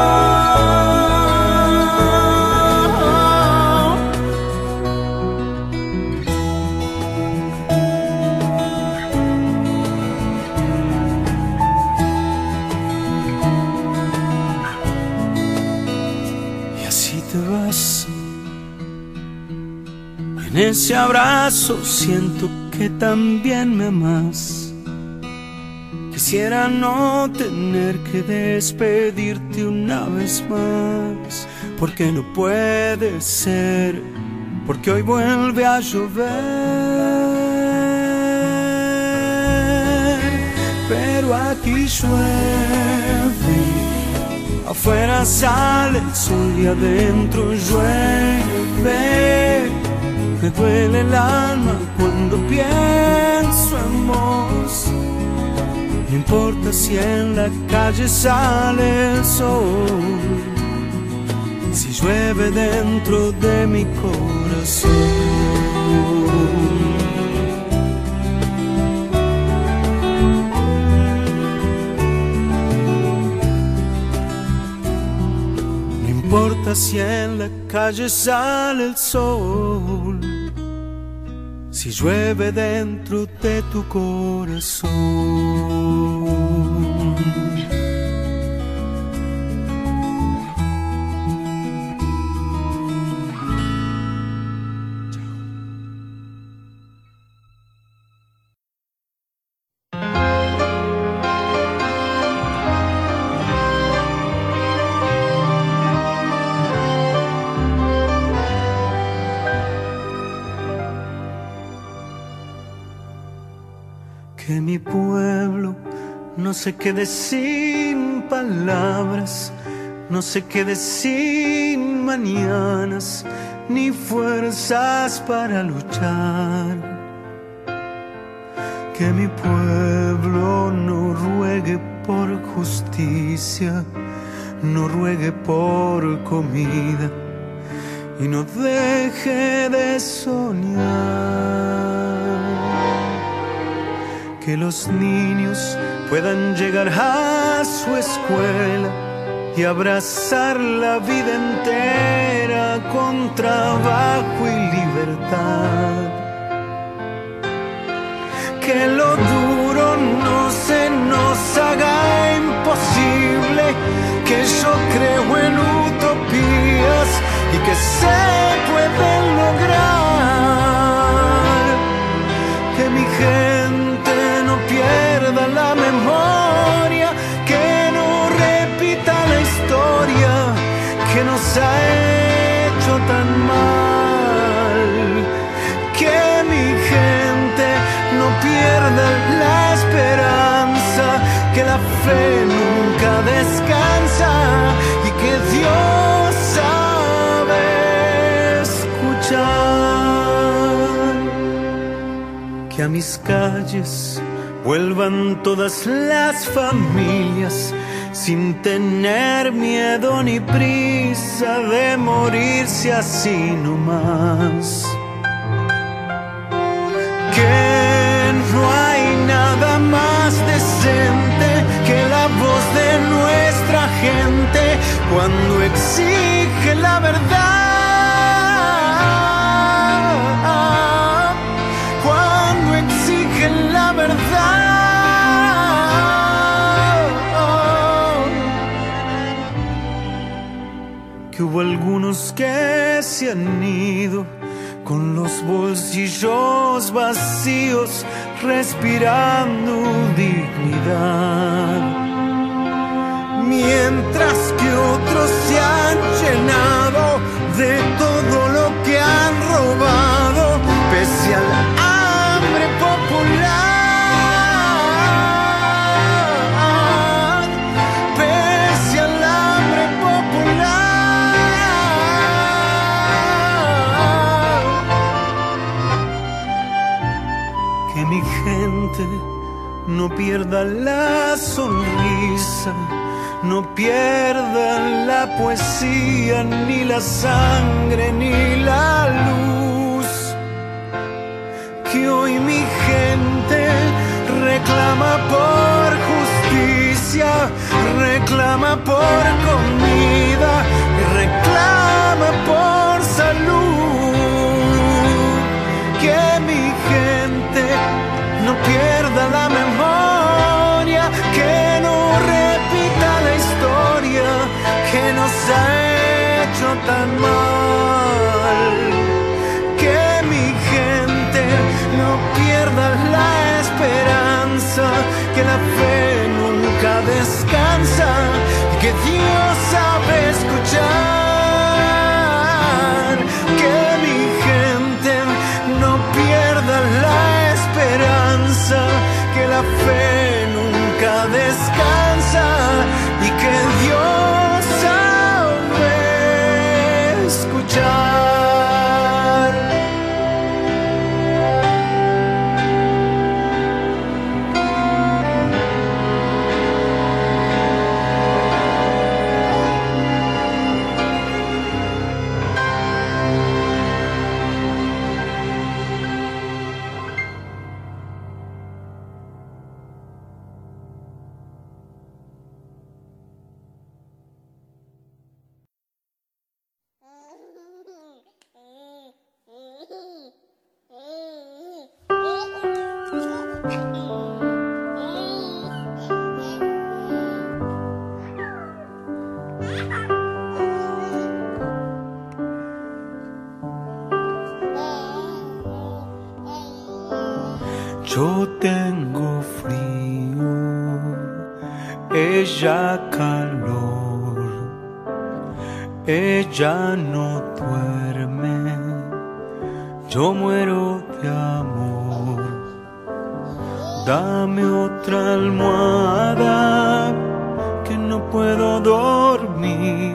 Y así te vas. En ese abrazo siento que también me amas. Quisiera no tener que despedirte una vez más, porque no puede ser, porque hoy vuelve a llover. Pero aquí llueve, afuera sale el sol y adentro llueve. Me duele el alma cuando pienso en vos. No importa si en la calle sale el sol, si llueve dentro de mi corazón. No importa si en la calle sale el sol, si llueve dentro de tu corazón. Que mi pueblo no se quede sin palabras, no se quede sin mañanas, ni fuerzas para luchar. Que mi pueblo no ruegue por justicia, no ruegue por comida, y no deje de soñar. Que los niños puedan llegar a su escuela y abrazar la vida entera con trabajo y libertad. Que lo duro no se nos haga imposible, que yo creo en utopías y que se pueden lograr. Que mi gente no pierda la memoria, que no repita la historia que nos ha hecho tan mal. Que mi gente no pierda la esperanza, que la fe nunca descansa y que Dios sabe escuchar. Que a mis calles vuelvan todas las familias sin tener miedo ni prisa de morirse así nomás. Que no hay nada más decente que la voz de nuestra gente cuando exige la verdad, cuando exige la verdad. Que hubo algunos que se han ido con los bolsillos vacíos, respirando dignidad, mientras que otros se han llenado de todo lo que han robado, pese a la hambre popular, pese al hambre popular. Mi gente no pierda la sonrisa, no pierda la poesía, ni la sangre, ni la luz. Que hoy mi gente reclama por justicia, reclama por comida, reclama por salud. Que mi gente no pierda la memoria, que no repita la historia que nos ha hecho tan mal. Que mi gente no pierda la esperanza, que la fe nunca descansa y que Dios sabe escuchar. Que mi gente no pierda la esperanza, que la fe nunca descansa y que Dios sabe escuchar. Yo tengo frío, ella calor, ella no duerme, yo muero de amor. Dame otra almohada que no puedo dormir.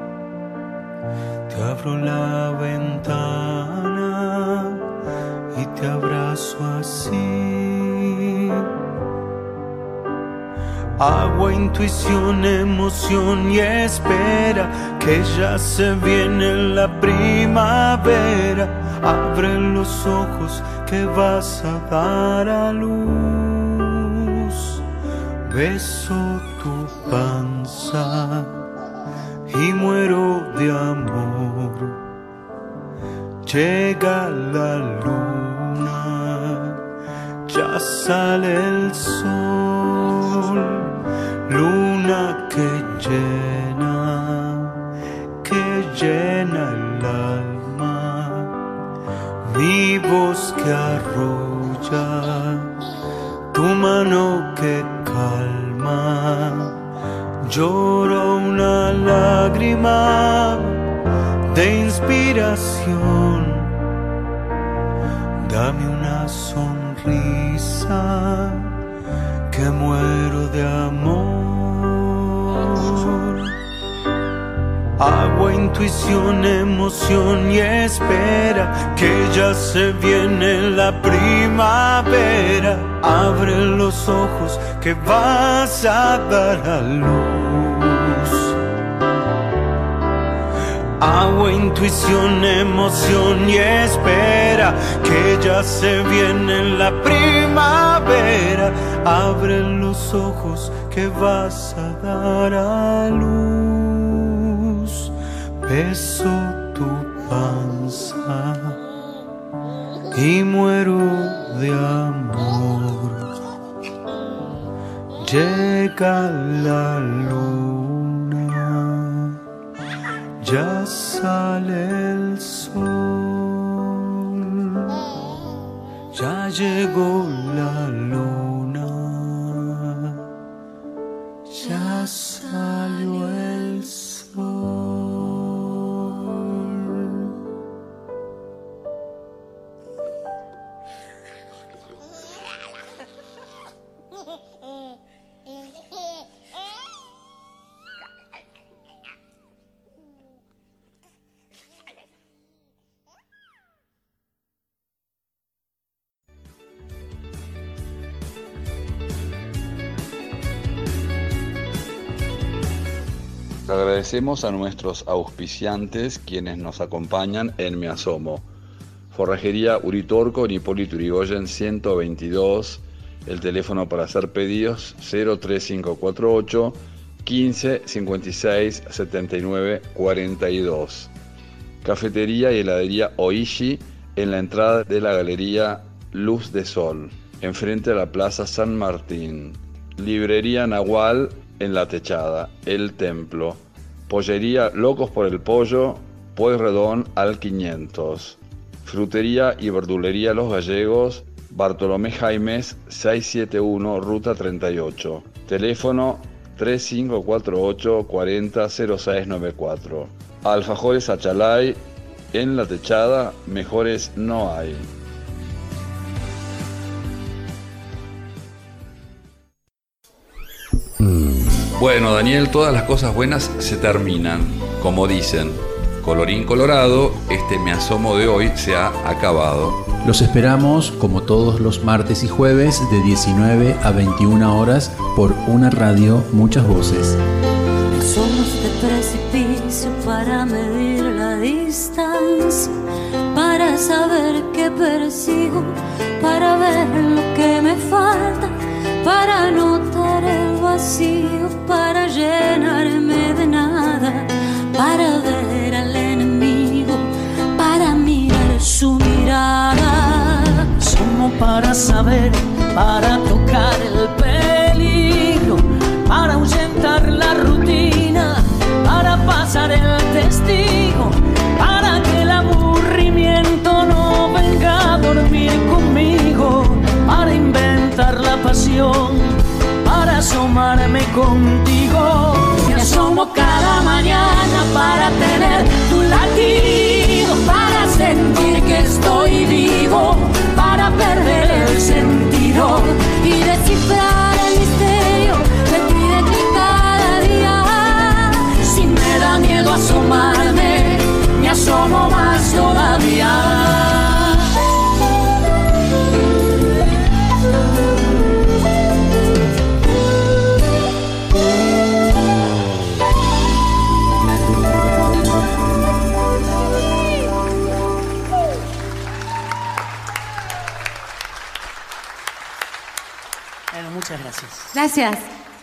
Te abro la ventana y te abrazo así. Agua, intuición, emoción y espera, que ya se viene la primavera. Abre los ojos que vas a dar a luz. Beso tu panza y muero de amor. Llega la luna, ya sale el sol, luna que llena el alma, mi voz que arrolla, tu mano que calma. Lloro una lágrima de inspiración, dame una sonrisa que muero de amor. Agua, intuición, emoción y espera, que ya se viene la primavera. Abre los ojos que vas a dar a luz. Agua, intuición, emoción y espera, que ya se viene la primavera. Abre los ojos que vas a dar a luz. Beso tu panza y muero de amor. Llega la luna, ya sale el sol, ya llegó la luna, ya salió el sol. Agradecemos a nuestros auspiciantes quienes nos acompañan en Me Asomo. Forrajería Uritorco, en Hipólito Yrigoyen 122. El teléfono para hacer pedidos 03548 15 56 79 42. Cafetería y heladería Oishi en la entrada de la galería Luz de Sol, enfrente a la Plaza San Martín. Librería Nahual en La Techada, El Templo. Pollería Locos por el Pollo, Pueyrredón al 500. Frutería y verdulería Los Gallegos, Bartolomé Jaimes 671, Ruta 38. Teléfono 3548 40 0694. Alfajores Achalay en La Techada, mejores no hay. Bueno, Daniel, todas las cosas buenas se terminan, como dicen. Colorín colorado, este Me Asomo de hoy se ha acabado. Los esperamos, como todos los martes y jueves, de 19 a 21 horas por una radio, muchas voces. Somos de precipicio para medir la distancia, para saber qué persigo, para ver lo que me falta, para notar el vacío, para llenarme de nada, para ver al enemigo, para mirar su mirada. Somos para saber, para tocar el peligro, para ahuyentar la rutina, para pasar el testigo, para que el aburrimiento no venga a dormir conmigo, para inventar la pasión, para asomarme contigo. Me asomo cada mañana para tener tu latido, para sentir que estoy vivo, para perder el sentido y descifrar el misterio que pide que cada día. Si me da miedo asomarme, me asomo más todavía. Bueno, muchas gracias. Gracias.